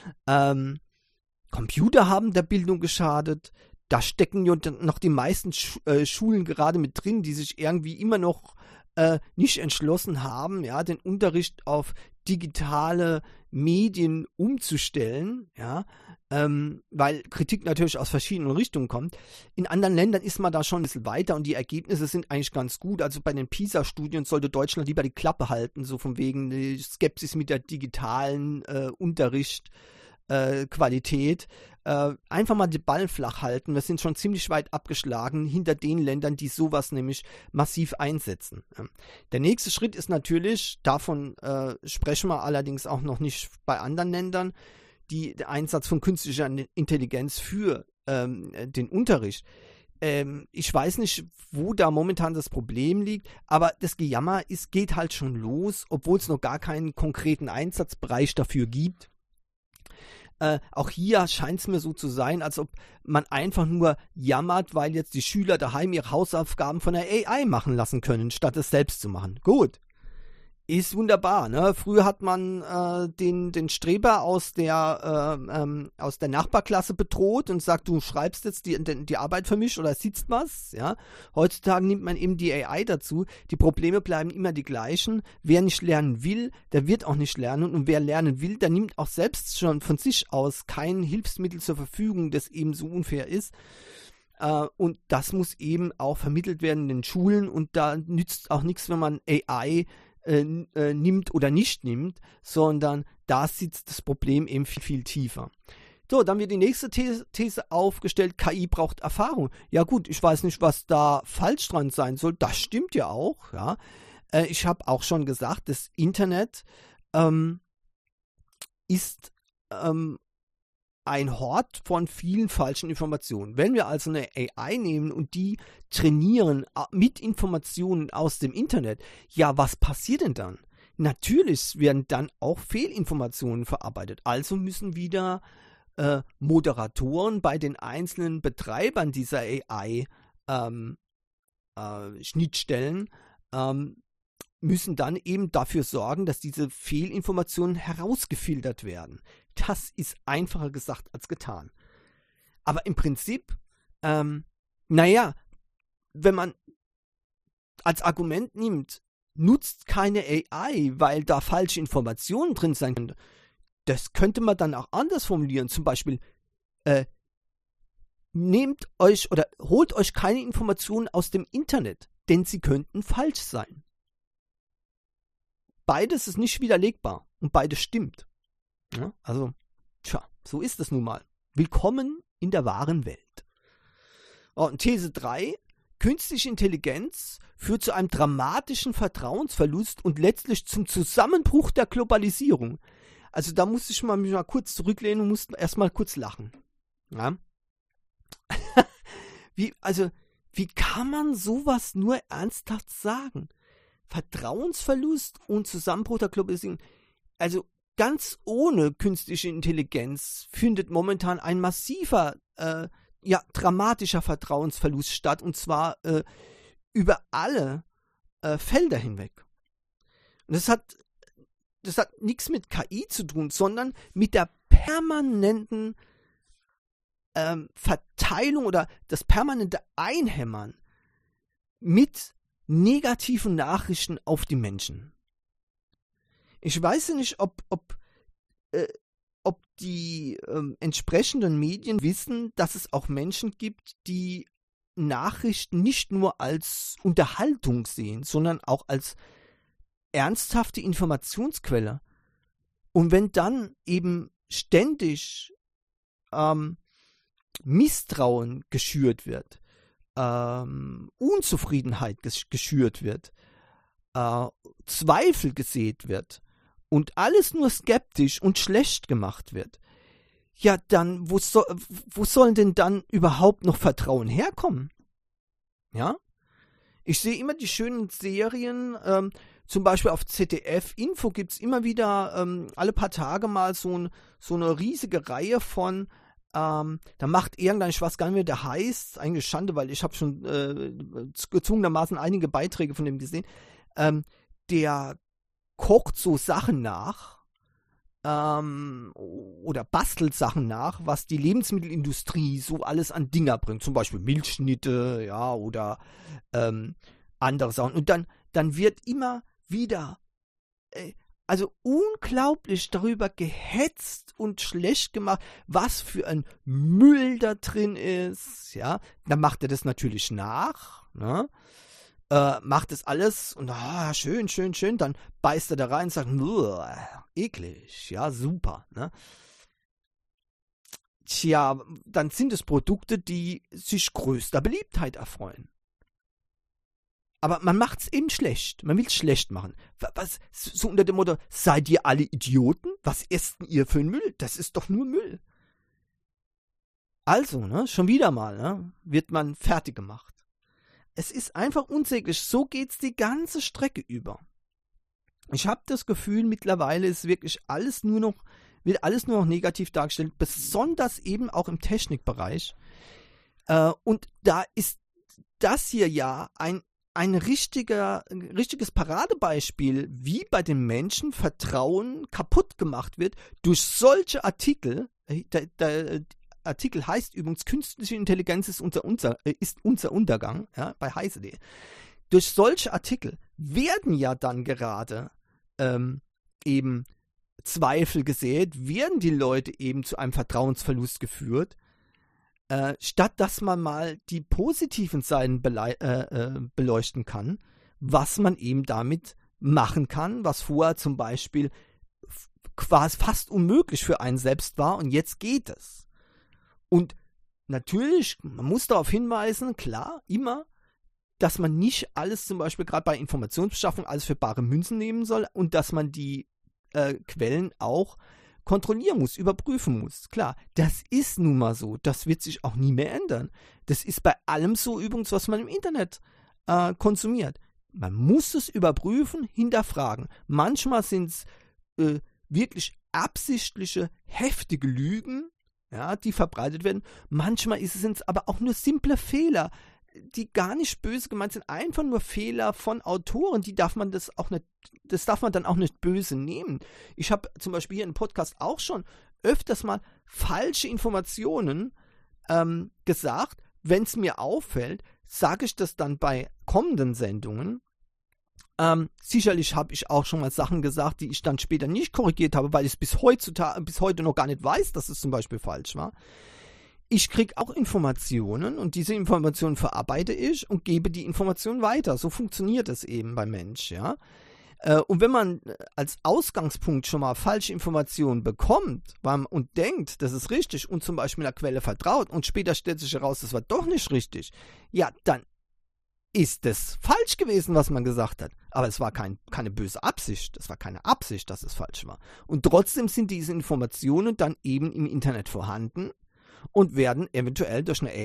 Speaker 1: Computer haben der Bildung geschadet. Da stecken ja noch die meisten Schulen gerade mit drin, die sich irgendwie immer noch nicht entschlossen haben, ja, den Unterricht auf digitale Medien umzustellen, ja, weil Kritik natürlich aus verschiedenen Richtungen kommt. In anderen Ländern ist man da schon ein bisschen weiter und die Ergebnisse sind eigentlich ganz gut. Also bei den PISA-Studien sollte Deutschland lieber die Klappe halten, so von wegen die Skepsis mit der digitalen Unterrichtsqualität. Einfach mal den Ball flach halten. Wir sind schon ziemlich weit abgeschlagen hinter den Ländern, die sowas nämlich massiv einsetzen. Der nächste Schritt ist natürlich, davon sprechen wir allerdings auch noch nicht bei anderen Ländern, der Einsatz von künstlicher Intelligenz für den Unterricht. Ich weiß nicht, wo da momentan das Problem liegt, aber das Gejammer geht halt schon los, obwohl es noch gar keinen konkreten Einsatzbereich dafür gibt. Auch hier scheint es mir so zu sein, als ob man einfach nur jammert, weil jetzt die Schüler daheim ihre Hausaufgaben von der AI machen lassen können, statt es selbst zu machen. Gut. Ist wunderbar, ne? Früher hat man den Streber aus der Nachbarklasse bedroht und sagt, du schreibst jetzt die Arbeit für mich oder sitzt was, ja? Heutzutage nimmt man eben die AI dazu. Die Probleme bleiben immer die gleichen. Wer nicht lernen will, der wird auch nicht lernen. Und wer lernen will, der nimmt auch selbst schon von sich aus kein Hilfsmittel zur Verfügung, das eben so unfair ist. Und das muss eben auch vermittelt werden in den Schulen. Und da nützt auch nichts, wenn man AI nimmt oder nicht nimmt, sondern da sitzt das Problem eben viel, viel tiefer. So, dann wird die nächste These aufgestellt, KI braucht Erfahrung. Ja gut, ich weiß nicht, was da falsch dran sein soll. Das stimmt ja auch. Ja. Ich habe auch schon gesagt, das Internet ist ein Hort von vielen falschen Informationen. Wenn wir also eine AI nehmen und die trainieren mit Informationen aus dem Internet, ja, was passiert denn dann? Natürlich werden dann auch Fehlinformationen verarbeitet. Also müssen wieder Moderatoren bei den einzelnen Betreibern dieser AI-Schnittstellen müssen dann eben dafür sorgen, dass diese Fehlinformationen herausgefiltert werden. Das ist einfacher gesagt als getan. Aber im Prinzip, wenn man als Argument nimmt, nutzt keine AI, weil da falsche Informationen drin sein können, das könnte man dann auch anders formulieren. Zum Beispiel, nehmt euch oder holt euch keine Informationen aus dem Internet, denn sie könnten falsch sein. Beides ist nicht widerlegbar und beides stimmt. Ja, also, so ist es nun mal. Willkommen in der wahren Welt. Und These 3, künstliche Intelligenz führt zu einem dramatischen Vertrauensverlust und letztlich zum Zusammenbruch der Globalisierung. Also da musste ich mich mal kurz zurücklehnen und musste erstmal kurz lachen. Ja? Wie kann man sowas nur ernsthaft sagen? Vertrauensverlust und Zusammenbruch der Globalisierung. Also ganz ohne künstliche Intelligenz findet momentan ein massiver, dramatischer Vertrauensverlust statt, und zwar über alle Felder hinweg. Und das hat nichts mit KI zu tun, sondern mit der permanenten Verteilung oder das permanente Einhämmern mit negativen Nachrichten auf die Menschen. Ich weiß nicht, ob die entsprechenden Medien wissen, dass es auch Menschen gibt, die Nachrichten nicht nur als Unterhaltung sehen, sondern auch als ernsthafte Informationsquelle. Und wenn dann eben ständig Misstrauen geschürt wird, Unzufriedenheit geschürt wird, Zweifel gesät wird und alles nur skeptisch und schlecht gemacht wird, ja dann, wo soll denn dann überhaupt noch Vertrauen herkommen? Ja? Ich sehe immer die schönen Serien, zum Beispiel auf ZDF Info gibt es immer wieder alle paar Tage mal so eine riesige Reihe von da macht irgendein, ich weiß gar nicht mehr, der heißt, eigentlich Schande, weil ich habe schon gezwungenermaßen einige Beiträge von dem gesehen, der kocht so Sachen nach oder bastelt Sachen nach, was die Lebensmittelindustrie so alles an Dinger bringt, zum Beispiel Milchschnitte, ja, oder andere Sachen. Und dann wird immer wieder unglaublich darüber gehetzt und schlecht gemacht, was für ein Müll da drin ist, ja. Dann macht er das natürlich nach, ne? Macht das alles und schön, dann beißt er da rein und sagt, eklig, ja, super, ne? Tja, dann sind es Produkte, die sich größter Beliebtheit erfreuen. Aber man macht es eben schlecht. Man will es schlecht machen. Was, so unter dem Motto, seid ihr alle Idioten? Was esst denn ihr für einen Müll? Das ist doch nur Müll. Also, ne, schon wieder mal, ne, wird man fertig gemacht. Es ist einfach unsäglich. So geht's die ganze Strecke über. Ich habe das Gefühl, mittlerweile ist wirklich wird alles nur noch negativ dargestellt, besonders eben auch im Technikbereich. Und da ist das hier ja ein richtiges Paradebeispiel, wie bei den Menschen Vertrauen kaputt gemacht wird durch solche Artikel. Der Artikel heißt übrigens, künstliche Intelligenz ist unser Untergang, ja, bei heise.de. Durch solche Artikel werden ja dann gerade eben Zweifel gesät, werden die Leute eben zu einem Vertrauensverlust geführt, statt dass man mal die positiven Seiten beleuchten kann, was man eben damit machen kann, was vorher zum Beispiel quasi fast unmöglich für einen selbst war und jetzt geht es. Und natürlich, man muss darauf hinweisen, klar, immer, dass man nicht alles zum Beispiel gerade bei Informationsbeschaffung alles für bare Münzen nehmen soll und dass man die Quellen auch kontrollieren muss, überprüfen muss. Klar, das ist nun mal so. Das wird sich auch nie mehr ändern. Das ist bei allem so übrigens, was man im Internet konsumiert. Man muss es überprüfen, hinterfragen. Manchmal sind es wirklich absichtliche, heftige Lügen, ja, die verbreitet werden. Manchmal sind es aber auch nur simple Fehler, die gar nicht böse gemeint sind, einfach nur Fehler von Autoren, das darf man dann auch nicht böse nehmen. Ich habe zum Beispiel hier im Podcast auch schon öfters mal falsche Informationen gesagt. Wenn es mir auffällt, sage ich das dann bei kommenden Sendungen. Sicherlich habe ich auch schon mal Sachen gesagt, die ich dann später nicht korrigiert habe, weil ich es bis heute noch gar nicht weiß, dass es zum Beispiel falsch war. Ich kriege auch Informationen und diese Informationen verarbeite ich und gebe die Informationen weiter. So funktioniert es eben beim Mensch, ja. Und wenn man als Ausgangspunkt schon mal falsche Informationen bekommt und denkt, das ist richtig und zum Beispiel einer Quelle vertraut und später stellt sich heraus, das war doch nicht richtig, ja, dann ist es falsch gewesen, was man gesagt hat. Aber es war keine böse Absicht. Es war keine Absicht, dass es falsch war. Und trotzdem sind diese Informationen dann eben im Internet vorhanden und werden eventuell durch eine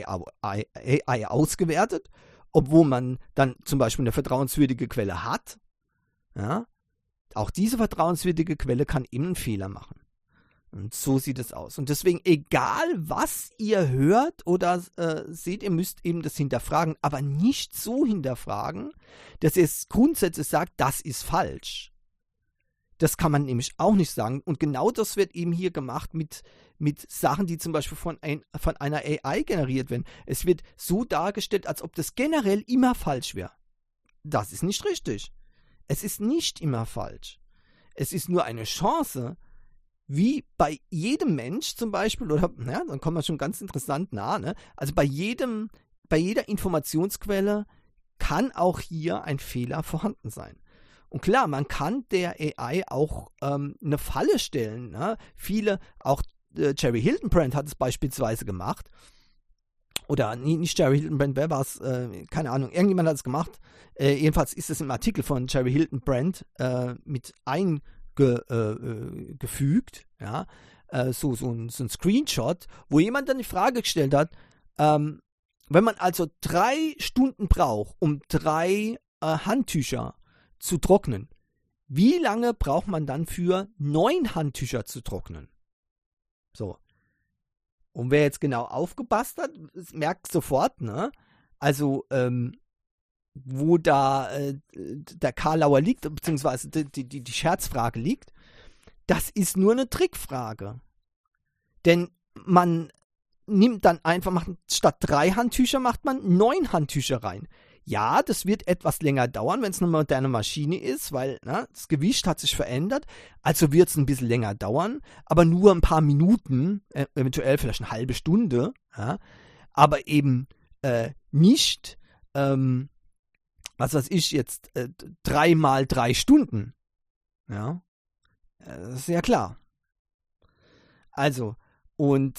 Speaker 1: AI ausgewertet, obwohl man dann zum Beispiel eine vertrauenswürdige Quelle hat. Ja? Auch diese vertrauenswürdige Quelle kann eben einen Fehler machen. Und so sieht es aus. Und deswegen, egal was ihr hört oder seht, ihr müsst eben das hinterfragen, aber nicht so hinterfragen, dass ihr es grundsätzlich sagt, das ist falsch. Das kann man nämlich auch nicht sagen. Und genau das wird eben hier gemacht mit Sachen, die zum Beispiel von einer AI generiert werden. Es wird so dargestellt, als ob das generell immer falsch wäre. Das ist nicht richtig. Es ist nicht immer falsch. Es ist nur eine Chance, wie bei jedem Mensch zum Beispiel, oder ja, dann kommt man schon ganz interessant nah, ne? Also bei jeder Informationsquelle kann auch hier ein Fehler vorhanden sein. Und klar, man kann der AI auch eine Falle stellen. Ne? Auch Jerry Hildenbrand hat es beispielsweise gemacht. Oder nicht Jerry Hildenbrand, wer war es? Keine Ahnung, irgendjemand hat es gemacht. Jedenfalls ist es im Artikel von Jerry Hildenbrand mit eingefügt. Ja? So ein Screenshot, wo jemand dann die Frage gestellt hat, wenn man also 3 Stunden braucht, um 3 Handtücher zu trocknen, wie lange braucht man dann für 9 Handtücher zu trocknen? So. Und wer jetzt genau aufgepasst hat, merkt sofort, ne? Also, wo da der Karlauer liegt, beziehungsweise die Scherzfrage liegt, das ist nur eine Trickfrage. Denn man nimmt dann einfach, statt 3 Handtücher macht man 9 Handtücher rein. Ja, das wird etwas länger dauern, wenn es eine moderne Maschine ist, weil das Gewicht hat sich verändert. Also wird es ein bisschen länger dauern, aber nur ein paar Minuten, eventuell vielleicht eine halbe Stunde. Ja, aber eben nicht, was weiß ich jetzt, 3 mal 3 Stunden. Ja, das ist ja klar. Also, und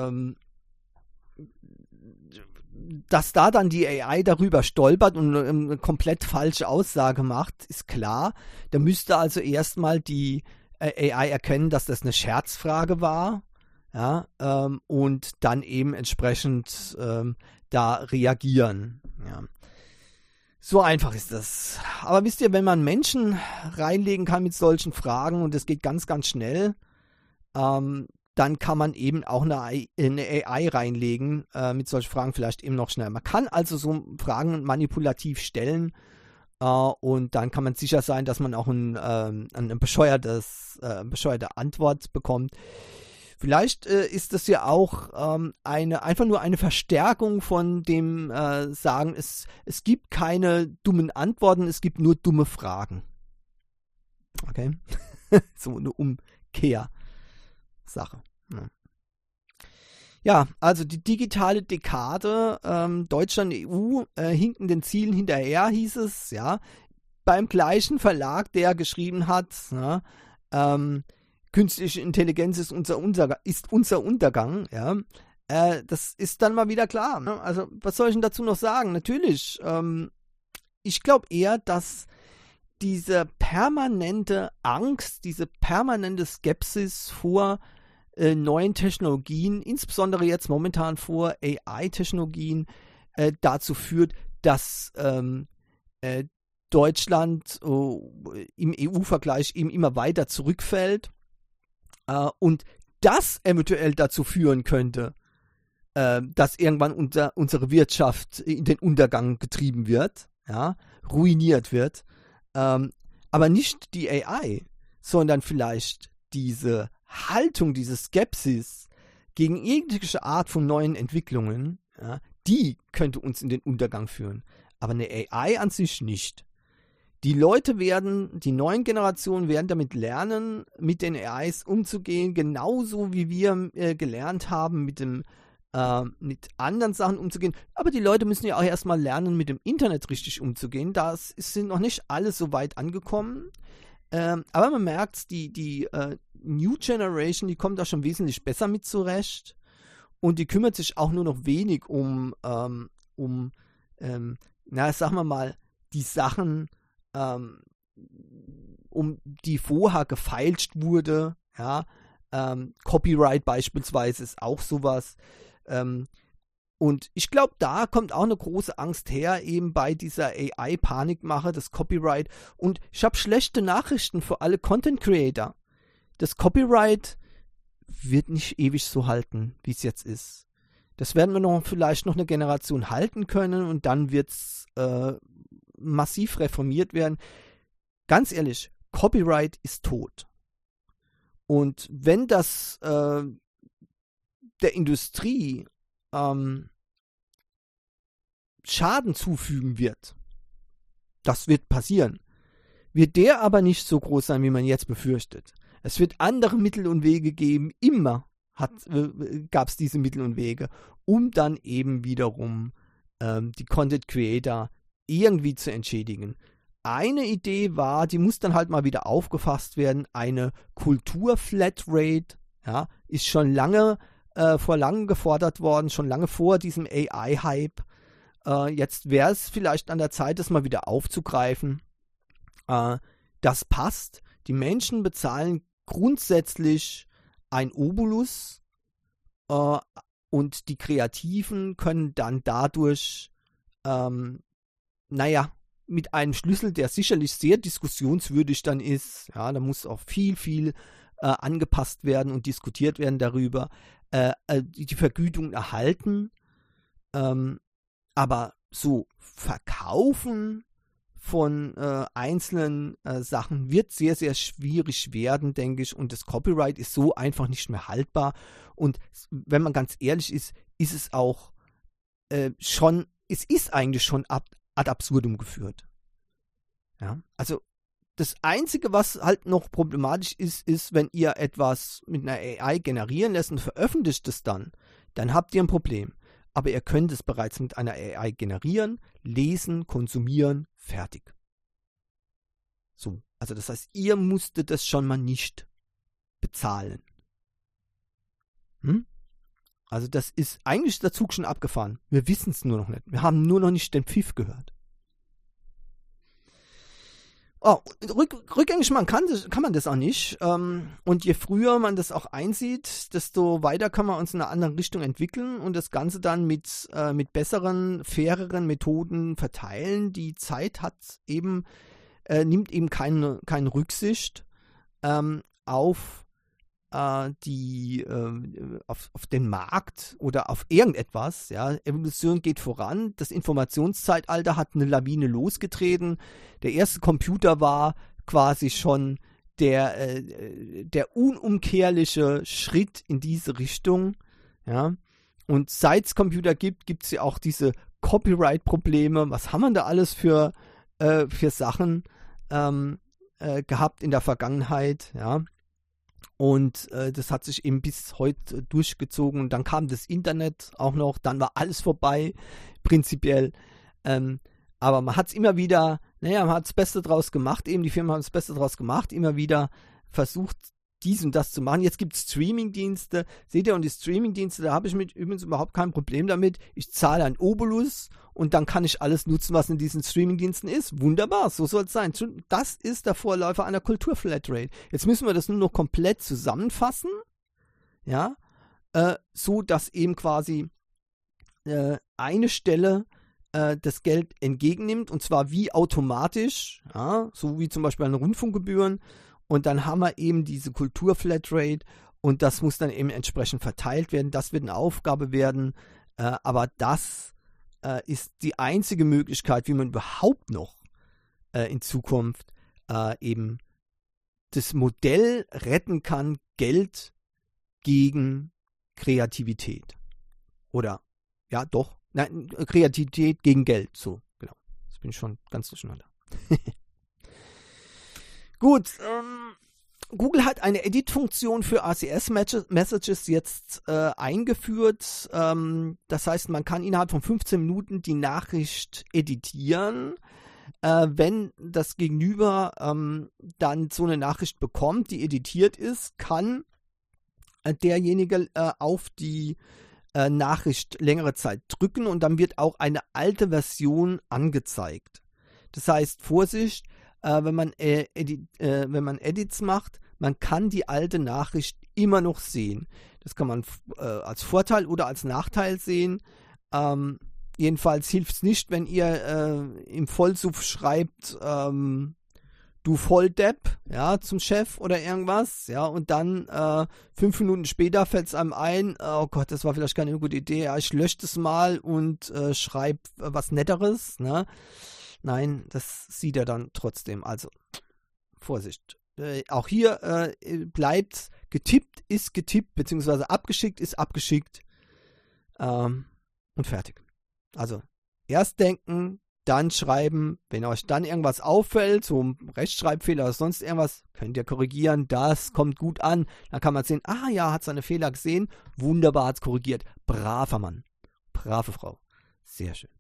Speaker 1: dass da dann die AI darüber stolpert und eine komplett falsche Aussage macht, ist klar. Da müsste also erstmal die AI erkennen, dass das eine Scherzfrage war, ja, und dann eben entsprechend da reagieren. Ja. So einfach ist das. Aber wisst ihr, wenn man Menschen reinlegen kann mit solchen Fragen und es geht ganz, ganz schnell, dann kann man eben auch eine AI reinlegen mit solchen Fragen vielleicht eben noch schneller. Man kann also so Fragen manipulativ stellen und dann kann man sicher sein, dass man auch eine bescheuerte Antwort bekommt. Vielleicht ist das ja auch einfach nur eine Verstärkung von dem Sagen, es gibt keine dummen Antworten, es gibt nur dumme Fragen. Okay? So eine Umkehrsache. Ja, also die digitale Dekade, Deutschland, EU hinken den Zielen hinterher, hieß es, ja, beim gleichen Verlag, der geschrieben hat, ja, künstliche Intelligenz ist unser Untergang, ja. Das ist dann mal wieder klar. Ne? Also, was soll ich denn dazu noch sagen? Natürlich, ich glaube eher, dass diese permanente Angst, diese permanente Skepsis vor neuen Technologien, insbesondere jetzt momentan vor AI-Technologien, dazu führt, dass Deutschland im EU-Vergleich eben immer weiter zurückfällt und das eventuell dazu führen könnte, dass irgendwann unsere Wirtschaft in den Untergang getrieben wird, ja, ruiniert wird. Aber nicht die AI, sondern vielleicht diese Haltung, diese Skepsis gegen jegliche Art von neuen Entwicklungen, ja, die könnte uns in den Untergang führen. Aber eine AI an sich nicht. Die neuen Generationen werden damit lernen, mit den AIs umzugehen, genauso wie wir gelernt haben, mit anderen Sachen umzugehen. Aber die Leute müssen ja auch erstmal lernen, mit dem Internet richtig umzugehen. Da sind noch nicht alle so weit angekommen. Aber man merkt, die New Generation, die kommt da schon wesentlich besser mit zurecht. Und die kümmert sich auch nur noch wenig sagen wir mal, die Sachen, um die vorher gefeilscht wurde. Ja, Copyright beispielsweise ist auch sowas. Und ich glaube, da kommt auch eine große Angst her, eben bei dieser AI-Panikmache, das Copyright. Und ich habe schlechte Nachrichten für alle Content-Creator. Das Copyright wird nicht ewig so halten, wie es jetzt ist. Das werden wir vielleicht noch eine Generation halten können und dann wird es massiv reformiert werden. Ganz ehrlich, Copyright ist tot. Und wenn das der Industrie Schaden zufügen wird, das wird passieren, wird der aber nicht so groß sein, wie man jetzt befürchtet. Es wird andere Mittel und Wege geben, immer gab es diese Mittel und Wege, um dann eben wiederum die Content Creator irgendwie zu entschädigen. Eine Idee war, die muss dann halt mal wieder aufgefasst werden, eine Kultur-Flatrate, ja, ist schon vor langem gefordert worden, schon lange vor diesem AI-Hype. Jetzt wäre es vielleicht an der Zeit, das mal wieder aufzugreifen. Das passt. Die Menschen bezahlen grundsätzlich ein Obolus und die Kreativen können dann dadurch mit einem Schlüssel, der sicherlich sehr diskussionswürdig dann ist, ja, da muss auch viel angepasst werden und diskutiert werden darüber, die Vergütung erhalten, aber so Verkaufen von einzelnen Sachen wird sehr, sehr schwierig werden, denke ich, und das Copyright ist so einfach nicht mehr haltbar und wenn man ganz ehrlich ist, ist es auch es ist eigentlich schon ad absurdum geführt. Ja, also das Einzige, was halt noch problematisch ist, wenn ihr etwas mit einer AI generieren lässt und veröffentlicht es dann habt ihr ein Problem. Aber ihr könnt es bereits mit einer AI generieren, lesen, konsumieren, fertig. So, also das heißt, ihr musstet das schon mal nicht bezahlen. Also das ist eigentlich der Zug schon abgefahren. Wir wissen es nur noch nicht. Wir haben nur noch nicht den Pfiff gehört. Oh, rückgängig machen kann man das auch nicht. Und je früher man das auch einsieht, desto weiter kann man uns in eine andere Richtung entwickeln und das Ganze dann mit besseren, faireren Methoden verteilen. Die Zeit nimmt eben keine Rücksicht auf auf den Markt oder auf irgendetwas. Ja. Evolution geht voran. Das Informationszeitalter hat eine Lawine losgetreten. Der erste Computer war quasi schon der unumkehrliche Schritt in diese Richtung. Ja. Und seit es Computer gibt es ja auch diese Copyright-Probleme. Was haben wir da alles für Sachen gehabt in der Vergangenheit? Ja. Und das hat sich eben bis heute durchgezogen. Und dann kam das Internet auch noch, dann war alles vorbei, prinzipiell. Aber man hat es immer wieder, man hat das Beste draus gemacht, eben die Firma hat das Beste draus gemacht, immer wieder versucht, dies und das zu machen. Jetzt gibt es Streaming-Dienste. Seht ihr, und die Streaming-Dienste, da habe ich übrigens überhaupt kein Problem damit. Ich zahle ein Obolus und dann kann ich alles nutzen, was in diesen Streaming-Diensten ist. Wunderbar, so soll es sein. Das ist der Vorläufer einer Kultur-Flatrate. Jetzt müssen wir das nur noch komplett zusammenfassen, ja, so dass eben quasi eine Stelle das Geld entgegennimmt, und zwar wie automatisch, ja, so wie zum Beispiel an Rundfunkgebühren. Und dann haben wir eben diese Kultur-Flatrate und das muss dann eben entsprechend verteilt werden. Das wird eine Aufgabe werden, aber das ist die einzige Möglichkeit, wie man überhaupt noch in Zukunft eben das Modell retten kann, Geld gegen Kreativität. Oder, ja doch, nein, Kreativität gegen Geld, so, genau. Jetzt bin ich schon ganz durcheinander. Gut, Google hat eine Edit-Funktion für RCS-Messages jetzt eingeführt. Das heißt, man kann innerhalb von 15 Minuten die Nachricht editieren. Wenn das Gegenüber dann so eine Nachricht bekommt, die editiert ist, kann derjenige auf die Nachricht längere Zeit drücken und dann wird auch eine alte Version angezeigt. Das heißt, Vorsicht, wenn man Edits macht, man kann die alte Nachricht immer noch sehen. Das kann man als Vorteil oder als Nachteil sehen. Jedenfalls hilft es nicht, wenn ihr im Vollsuff schreibt, du Volldepp, ja, zum Chef oder irgendwas, ja, und dann 5 Minuten später fällt es einem ein, oh Gott, das war vielleicht keine gute Idee, ja, ich lösche das mal und schreibe was Netteres, ne? Nein, das sieht er dann trotzdem. Also, Vorsicht. Auch hier bleibt getippt, ist getippt, beziehungsweise abgeschickt, ist abgeschickt. Und fertig. Also, erst denken, dann schreiben. Wenn euch dann irgendwas auffällt, so ein Rechtschreibfehler oder sonst irgendwas, könnt ihr korrigieren. Das kommt gut an. Dann kann man sehen, ja, hat seine Fehler gesehen. Wunderbar, hat es korrigiert. Braver Mann. Brave Frau. Sehr schön.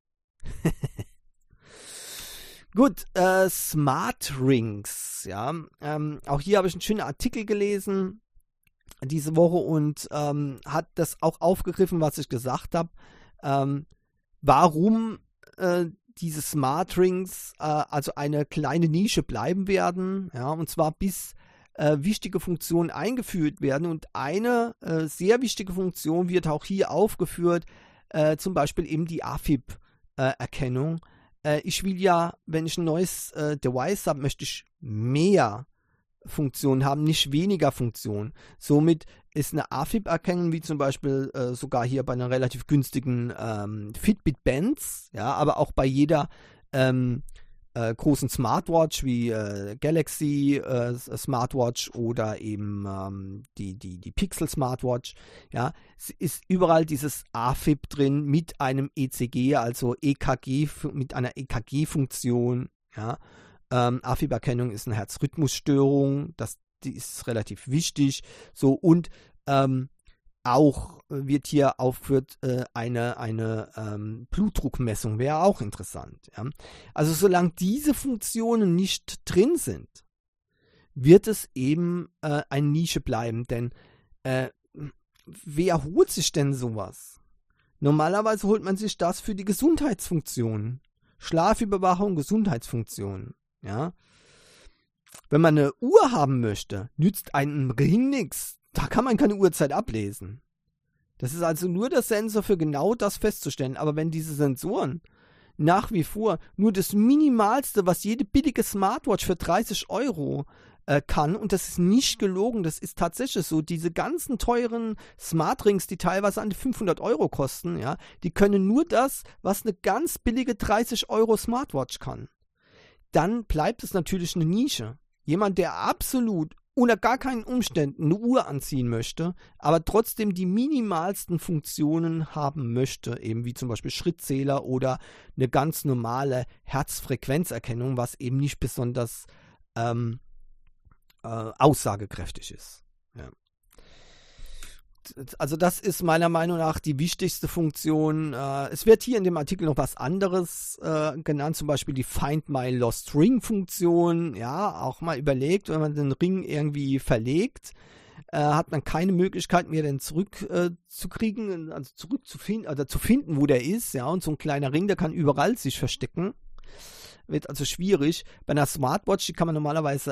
Speaker 1: Gut, Smart Rings, ja, auch hier habe ich einen schönen Artikel gelesen diese Woche und hat das auch aufgegriffen, was ich gesagt habe, warum diese Smart Rings also eine kleine Nische bleiben werden, ja, und zwar bis wichtige Funktionen eingeführt werden und eine sehr wichtige Funktion wird auch hier aufgeführt, zum Beispiel eben die AFib-Erkennung. Ich will ja, wenn ich ein neues Device habe, möchte ich mehr Funktionen haben, nicht weniger Funktionen. Somit ist eine AFib-Erkennung, wie zum Beispiel sogar hier bei einer relativ günstigen Fitbit Bands, ja, aber auch bei jeder großen Smartwatch wie Galaxy Smartwatch oder eben die Pixel Smartwatch, ja, es ist überall dieses AFib drin mit einem ECG, also EKG, mit einer EKG-Funktion, ja. AFib-Erkennung ist eine Herzrhythmusstörung, die ist relativ wichtig, so, und auch wird hier aufgeführt eine Blutdruckmessung, wäre auch interessant. Ja? Also solange diese Funktionen nicht drin sind, wird es eben eine Nische bleiben, denn wer holt sich denn sowas? Normalerweise holt man sich das für die Gesundheitsfunktionen. Schlafüberwachung, Gesundheitsfunktionen. Ja? Wenn man eine Uhr haben möchte, nützt einem Ring nichts. Da kann man keine Uhrzeit ablesen. Das ist also nur der Sensor für genau das festzustellen. Aber wenn diese Sensoren nach wie vor nur das Minimalste, was jede billige Smartwatch für 30 € kann, und das ist nicht gelogen, das ist tatsächlich so, diese ganzen teuren Smartrings, die teilweise an die 500 € kosten, ja, die können nur das, was eine ganz billige 30 € Smartwatch kann. Dann bleibt es natürlich eine Nische. Jemand, der absolut unter gar keinen Umständen eine Uhr anziehen möchte, aber trotzdem die minimalsten Funktionen haben möchte, eben wie zum Beispiel Schrittzähler oder eine ganz normale Herzfrequenzerkennung, was eben nicht besonders aussagekräftig ist. Ja. Also das ist meiner Meinung nach die wichtigste Funktion. Es wird hier in dem Artikel noch was anderes genannt, zum Beispiel die Find My Lost Ring Funktion. Ja, auch mal überlegt, wenn man den Ring irgendwie verlegt, hat man keine Möglichkeit mehr, den zurückzukriegen, also zurückzufinden, oder zu finden, wo der ist. Ja, und so ein kleiner Ring, der kann überall sich verstecken. Wird also schwierig. Bei einer Smartwatch, die kann man normalerweise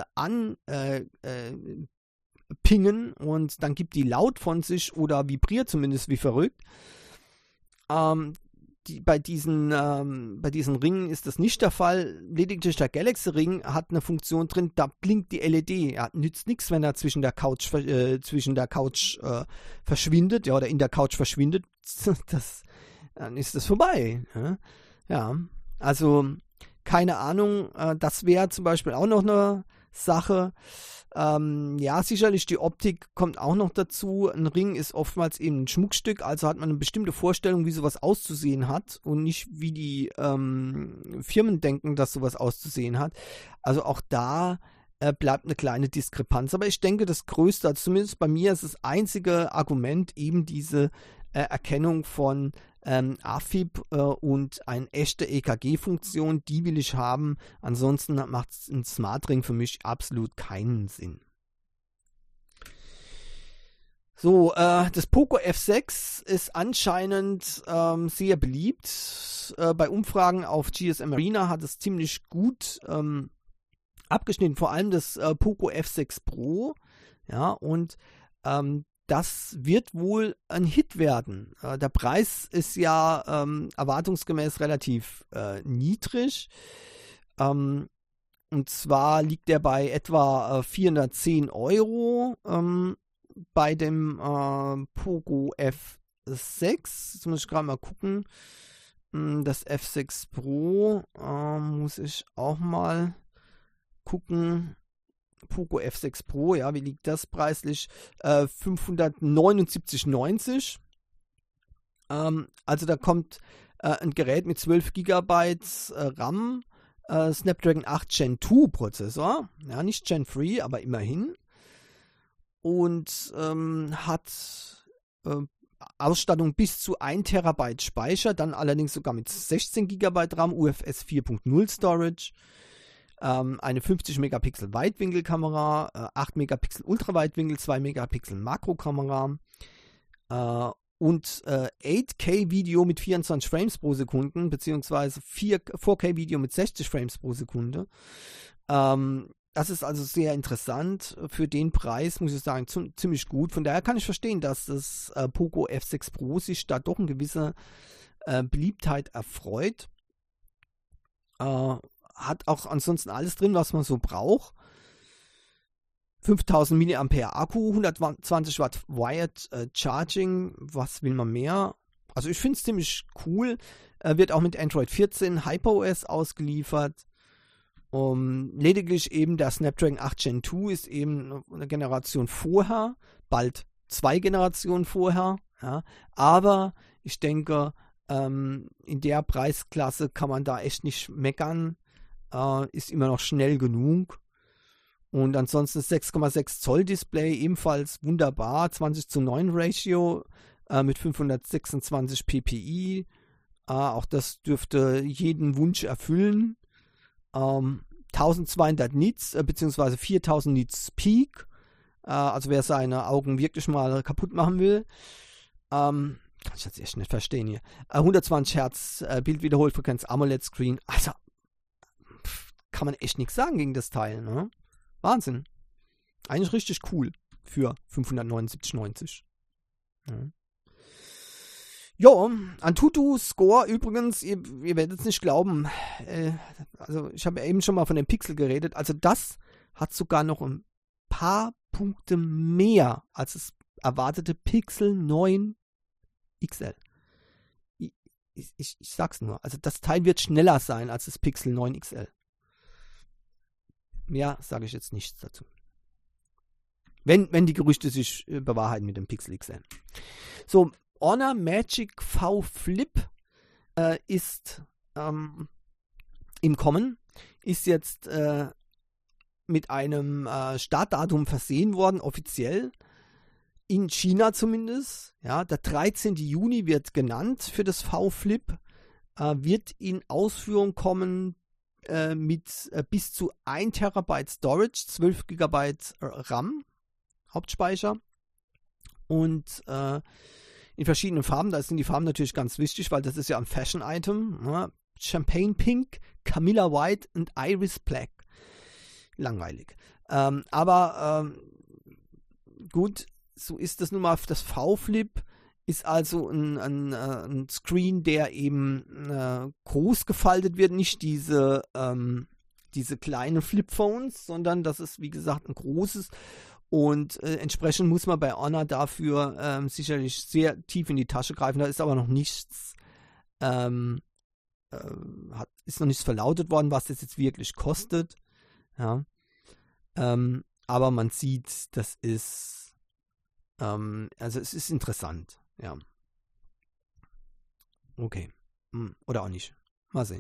Speaker 1: pingen und dann gibt die laut von sich oder vibriert zumindest wie verrückt. Bei diesen Ringen ist das nicht der Fall. Lediglich der Galaxy Ring hat eine Funktion drin, da blinkt die LED. Ja, nützt nichts, wenn er zwischen der Couch verschwindet, ja, oder in der Couch verschwindet. Dann ist das vorbei. Ja, also keine Ahnung. Das wäre zum Beispiel auch noch eine Sache. Ja, sicherlich die Optik kommt auch noch dazu. Ein Ring ist oftmals eben ein Schmuckstück, also hat man eine bestimmte Vorstellung, wie sowas auszusehen hat und nicht wie die Firmen denken, dass sowas auszusehen hat. Also auch da bleibt eine kleine Diskrepanz. Aber ich denke, das größte, also zumindest bei mir, ist das einzige Argument eben diese Erkennung von AFib und eine echte EKG-Funktion, die will ich haben. Ansonsten macht ein Smart Ring für mich absolut keinen Sinn. So, das Poco F6 ist anscheinend sehr beliebt. Bei Umfragen auf GSM Arena hat es ziemlich gut abgeschnitten, vor allem das Poco F6 Pro. Ja, und das wird wohl ein Hit werden. Der Preis ist ja erwartungsgemäß relativ niedrig. Und zwar liegt der bei etwa 410 Euro bei dem Poco F6. Jetzt muss ich gerade mal gucken. Das F6 Pro muss ich auch mal gucken. Poco F6 Pro, ja, wie liegt das preislich? 579,90. Also da kommt ein Gerät mit 12 GB RAM, Snapdragon 8 Gen 2 Prozessor, ja, nicht Gen 3, aber immerhin. Und hat Ausstattung bis zu 1 TB Speicher, dann allerdings sogar mit 16 GB RAM, UFS 4.0 Storage. Eine 50 Megapixel Weitwinkelkamera, 8 Megapixel Ultraweitwinkel, 2 Megapixel Makrokamera und 8K Video mit 24 Frames pro Sekunde, beziehungsweise 4K Video mit 60 Frames pro Sekunde. Das ist also sehr interessant. Für den Preis muss ich sagen, ziemlich gut. Von daher kann ich verstehen, dass das Poco F6 Pro sich da doch eine gewisse Beliebtheit erfreut. Hat auch ansonsten alles drin, was man so braucht. 5000 mAh Akku, 120 Watt Wired Charging, was will man mehr? Also ich finde es ziemlich cool. Wird auch mit Android 14 HyperOS ausgeliefert. Lediglich eben der Snapdragon 8 Gen 2 ist eben eine Generation vorher, bald 2 Generationen vorher. Ja. Aber ich denke, in der Preisklasse kann man da echt nicht meckern. Ist immer noch schnell genug. Und ansonsten 6,6 Zoll Display, ebenfalls wunderbar. 20:9 Ratio mit 526 ppi. Auch das dürfte jeden Wunsch erfüllen. 1200 Nits bzw. 4000 Nits Peak. Also wer seine Augen wirklich mal kaputt machen will. Kann ich jetzt echt nicht verstehen hier. 120 Hertz Bildwiederholfrequenz AMOLED Screen. Also kann man echt nichts sagen gegen das Teil, ne? Wahnsinn. Eigentlich richtig cool für 579,90. Ja. Jo, Antutu Score übrigens, ihr werdet es nicht glauben, also ich habe ja eben schon mal von dem Pixel geredet, also das hat sogar noch ein paar Punkte mehr als das erwartete Pixel 9 XL. Ich sag's nur, also das Teil wird schneller sein als das Pixel 9 XL. Mehr sage ich jetzt nichts dazu. Wenn die Gerüchte sich bewahrheiten mit dem Pixel XL. So, Honor Magic V Flip ist im Kommen, ist jetzt mit einem Startdatum versehen worden, offiziell. in China zumindest. Ja, der 13. Juni wird genannt für das V-Flip. Wird in Ausführung kommen mit bis zu 1 Terabyte Storage, 12 GB RAM, Hauptspeicher und in verschiedenen Farben. Da sind die Farben natürlich ganz wichtig, weil das ist ja ein Fashion-Item. Ja? Champagne Pink, Camilla White und Iris Black. Langweilig. Aber gut, so ist das nun mal. Das V-Flip ist also ein Screen, der eben groß gefaltet wird. Nicht diese kleinen Flipphones, sondern das ist, wie gesagt, ein großes. Und entsprechend muss man bei Honor dafür sicherlich sehr tief in die Tasche greifen. Da ist aber noch nichts, ist noch nichts verlautet worden, was das jetzt wirklich kostet. Ja. Aber man sieht, das ist, also es ist interessant. Ja. Okay. Oder auch nicht. Mal sehen.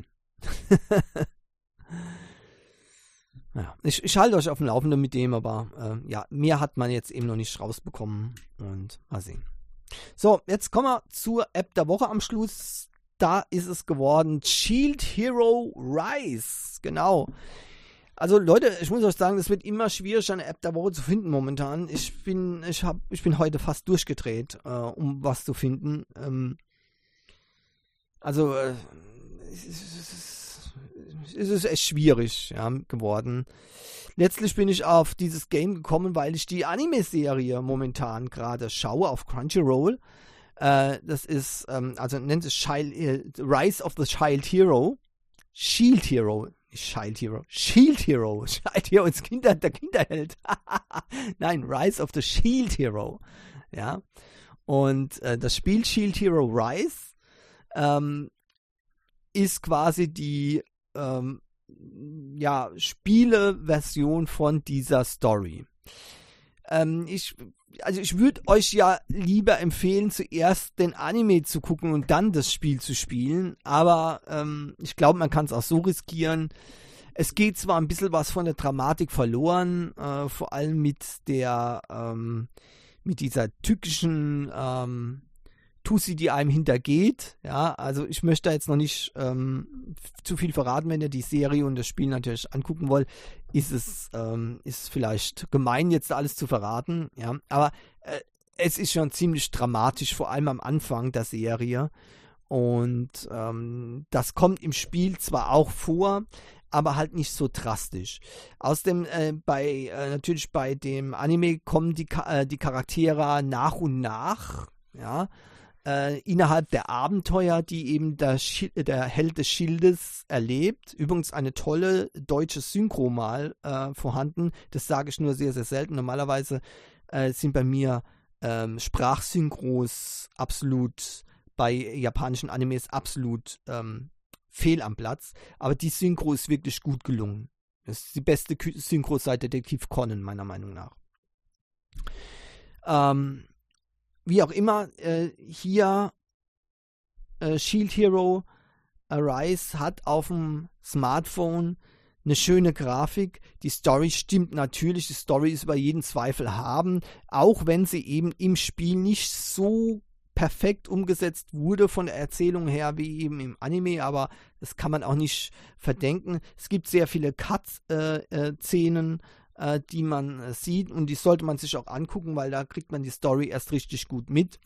Speaker 1: Ja, ich halte euch auf dem Laufenden mit dem, aber ja, mehr hat man jetzt eben noch nicht rausbekommen und mal sehen. So, jetzt kommen wir zur App der Woche am Schluss. Da ist es geworden Shield Hero Rise. Genau. Also Leute, ich muss euch sagen, es wird immer schwieriger, eine App der Woche zu finden momentan. Ich bin heute fast durchgedreht, um was zu finden. Es ist echt schwierig, ja, geworden. Letztlich bin ich auf dieses Game gekommen, weil ich die Anime-Serie momentan gerade schaue auf Crunchyroll. Das ist, also nennt es Rise of the Shield Hero. Shield Hero. Shield Hero. Shield Hero. Shield Hero ist der Kinderheld. Nein, Rise of the Shield Hero. Ja. Und das Spiel Shield Hero Rise ist quasi die Spieleversion von dieser Story. Ich würde euch ja lieber empfehlen, zuerst den Anime zu gucken und dann das Spiel zu spielen, aber ich glaube, man kann es auch so riskieren. Es geht zwar ein bisschen was von der Dramatik verloren, vor allem mit dieser tückischen Tussi, die einem hintergeht. Ja, also ich möchte da jetzt noch nicht zu viel verraten. Wenn ihr die Serie und das Spiel natürlich angucken wollt, ist vielleicht gemein, jetzt alles zu verraten. Ja, aber es ist schon ziemlich dramatisch, vor allem am Anfang der Serie. Und das kommt im Spiel zwar auch vor, aber halt nicht so drastisch. Außerdem natürlich bei dem Anime kommen die Charaktere nach und nach, ja, innerhalb der Abenteuer, die eben der Held des Schildes erlebt. Übrigens eine tolle deutsche Synchro mal vorhanden. Das sage ich nur sehr, sehr selten. Normalerweise sind bei mir Sprachsynchros absolut bei japanischen Animes absolut fehl am Platz. Aber die Synchro ist wirklich gut gelungen. Das ist die beste Synchro seit Detektiv Conan, meiner Meinung nach. Wie auch immer, hier Shield Hero Rise hat auf dem Smartphone eine schöne Grafik. Die Story stimmt natürlich. Die Story ist über jeden Zweifel haben, auch wenn sie eben im Spiel nicht so perfekt umgesetzt wurde von der Erzählung her wie eben im Anime, aber das kann man auch nicht verdenken. Es gibt sehr viele Cut-Szenen, die man sieht und die sollte man sich auch angucken, weil da kriegt man die Story erst richtig gut mit.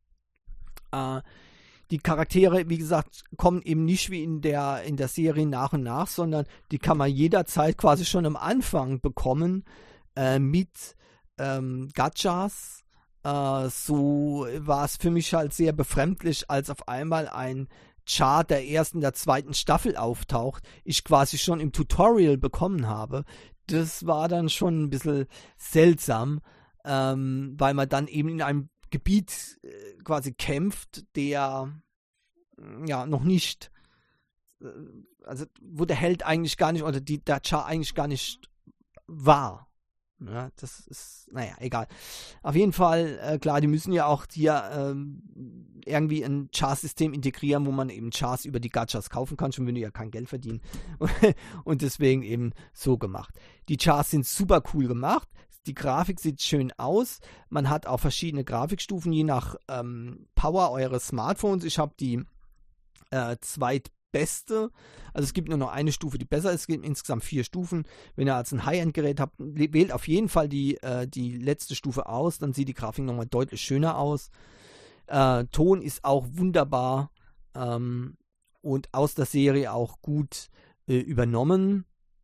Speaker 1: Die Charaktere, wie gesagt, kommen eben nicht wie in der Serie nach und nach, sondern die kann man jederzeit quasi schon am Anfang bekommen mit Gachas. So war es für mich halt sehr befremdlich, als auf einmal ein Chart der ersten, der zweiten Staffel auftaucht, ich quasi schon im Tutorial bekommen habe. Das war dann schon ein bisschen seltsam, weil man dann eben in einem Gebiet quasi kämpft, der ja noch nicht, also wo der Held eigentlich gar nicht, oder der Char eigentlich gar nicht war. Ja, das ist, naja, egal. Auf jeden Fall, klar, die müssen ja auch hier irgendwie ein Char-System integrieren, wo man eben Chars über die Gachas kaufen kann, schon wenn du ja kein Geld verdienen. Und deswegen eben so gemacht. Die Chars sind super cool gemacht. die Grafik sieht schön aus. Man hat auch verschiedene Grafikstufen, je nach Power eures Smartphones. Ich habe die zweitbeste. Also es gibt nur noch eine Stufe, die besser ist. Es gibt insgesamt 4 Stufen. Wenn ihr also ein High-End-Gerät habt, wählt auf jeden Fall die letzte Stufe aus. Dann sieht die Grafik nochmal deutlich schöner aus. Ton ist auch wunderbar und aus der Serie auch gut übernommen.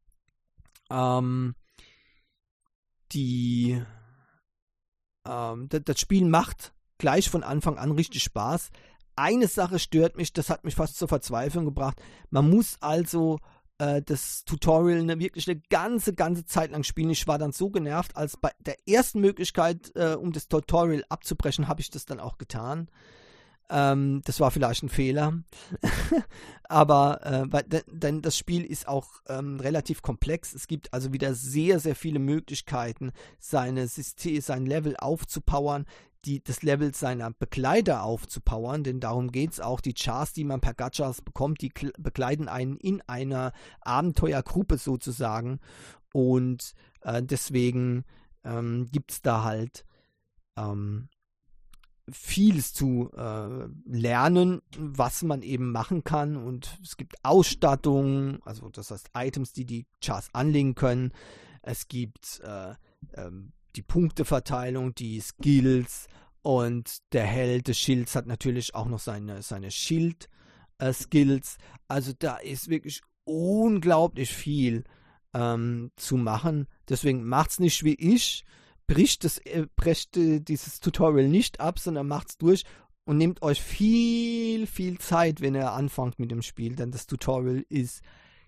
Speaker 1: Das Spiel macht gleich von Anfang an richtig Spaß. Eine Sache stört mich, das hat mich fast zur Verzweiflung gebracht. Man muss also das Tutorial wirklich eine ganze Zeit lang spielen. Ich war dann so genervt, als bei der ersten Möglichkeit, um das Tutorial abzubrechen, habe ich das dann auch getan. Das war vielleicht ein Fehler. Aber denn das Spiel ist auch relativ komplex. Es gibt also wieder sehr, sehr viele Möglichkeiten, sein Level aufzupowern, das Level seiner Begleiter aufzupowern, denn darum geht es auch. Die Chars, die man per Gachas bekommt, die begleiten einen in einer Abenteuergruppe sozusagen. Und deswegen gibt es da halt vieles zu lernen, was man eben machen kann. Und es gibt Ausstattung, also das heißt Items, die Chars anlegen können. Es gibt die Punkteverteilung, die Skills, und der Held des Schilds hat natürlich auch noch seine Schild-Skills. Also da ist wirklich unglaublich viel zu machen. Deswegen macht's nicht wie ich, brecht dieses Tutorial nicht ab, sondern macht's durch und nehmt euch viel Zeit, wenn ihr anfangt mit dem Spiel, denn das Tutorial ist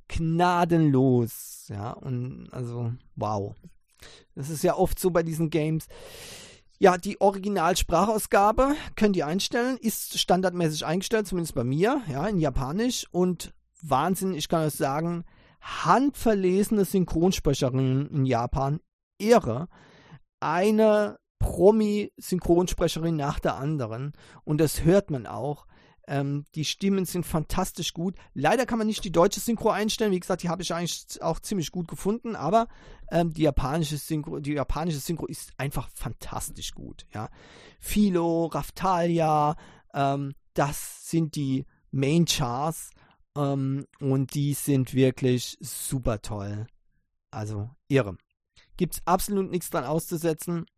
Speaker 1: gnadenlos. Ja, und also wow. Das ist ja oft so bei diesen Games. Ja, die Originalsprachausgabe könnt ihr einstellen, ist standardmäßig eingestellt, zumindest bei mir, ja, in Japanisch. Und Wahnsinn, ich kann euch sagen, handverlesene Synchronsprecherinnen in Japan, irre. Eine Promi-Synchronsprecherin nach der anderen. Und das hört man auch. Die Stimmen sind fantastisch gut. Leider kann man nicht die deutsche Synchro einstellen. Wie gesagt, die habe ich eigentlich auch ziemlich gut gefunden. Aber die japanische Synchro ist einfach fantastisch gut. Ja. Philo, Raftalia, das sind die Main Chars. Und die sind wirklich super toll. Also irre. Gibt es absolut nichts dran auszusetzen.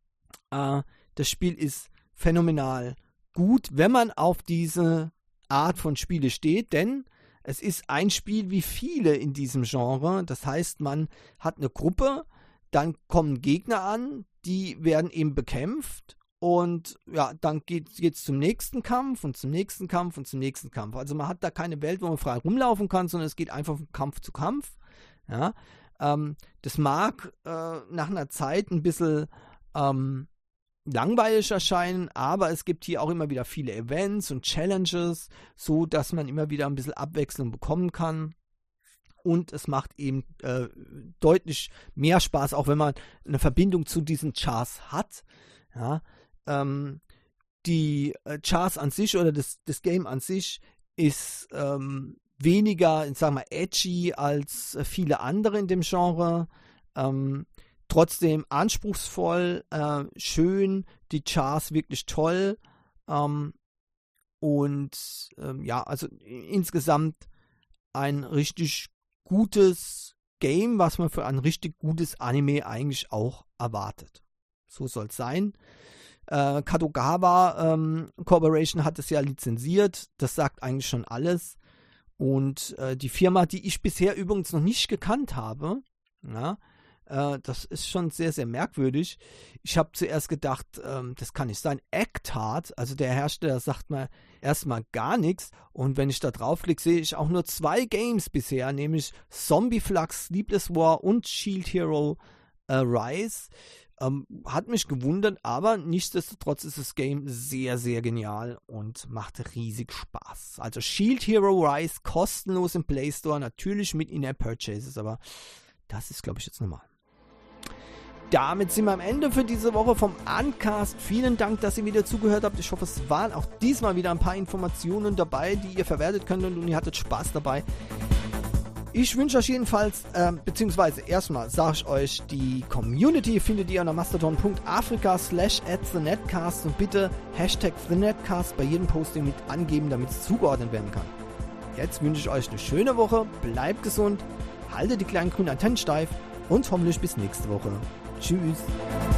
Speaker 1: Das Spiel ist phänomenal gut, wenn man auf diese Art von Spiele steht, denn es ist ein Spiel wie viele in diesem Genre. Das heißt, man hat eine Gruppe, dann kommen Gegner an, die werden eben bekämpft und ja, dann geht's zum nächsten Kampf und zum nächsten Kampf und zum nächsten Kampf. Also man hat da keine Welt, wo man frei rumlaufen kann, sondern es geht einfach von Kampf zu Kampf. Ja, das mag nach einer Zeit ein bisschen langweilig erscheinen, aber es gibt hier auch immer wieder viele Events und Challenges, so dass man immer wieder ein bisschen Abwechslung bekommen kann. Und es macht eben deutlich mehr Spaß, auch wenn man eine Verbindung zu diesen Chars hat. Ja, die Chars an sich oder das Game an sich ist weniger, ich sag mal, edgy als viele andere in dem Genre. Trotzdem anspruchsvoll, schön, die Chars wirklich toll. Ja, also insgesamt ein richtig gutes Game, was man für ein richtig gutes Anime eigentlich auch erwartet. So soll es sein. Kadokawa Corporation hat es ja lizenziert. Das sagt eigentlich schon alles. Und die Firma, die ich bisher übrigens noch nicht gekannt habe, ja, das ist schon sehr, sehr merkwürdig. Ich habe zuerst gedacht, das kann nicht sein. Actart, also der Hersteller, sagt mir erstmal gar nichts. Und wenn ich da draufklicke, sehe ich auch nur 2 Games bisher, nämlich Zombie Flux, Sleepless War und Shield Hero Rise. Hat mich gewundert, aber nichtsdestotrotz ist das Game sehr, sehr genial und macht riesig Spaß. Also Shield Hero Rise kostenlos im Play Store, natürlich mit In-App Purchases, aber das ist, glaube ich, jetzt normal. Damit sind wir am Ende für diese Woche vom Uncast. Vielen Dank, dass ihr wieder zugehört habt. Ich hoffe, es waren auch diesmal wieder ein paar Informationen dabei, die ihr verwertet könnt und ihr hattet Spaß dabei. Ich wünsche euch jedenfalls, beziehungsweise erstmal sage ich euch, die Community findet ihr unter mastodon.africa/@thenetcast und bitte #thenetcast bei jedem Posting mit angeben, damit es zugeordnet werden kann. Jetzt wünsche ich euch eine schöne Woche, bleibt gesund, haltet die kleinen grünen Antennen steif und hoffentlich bis nächste Woche. Tschüss.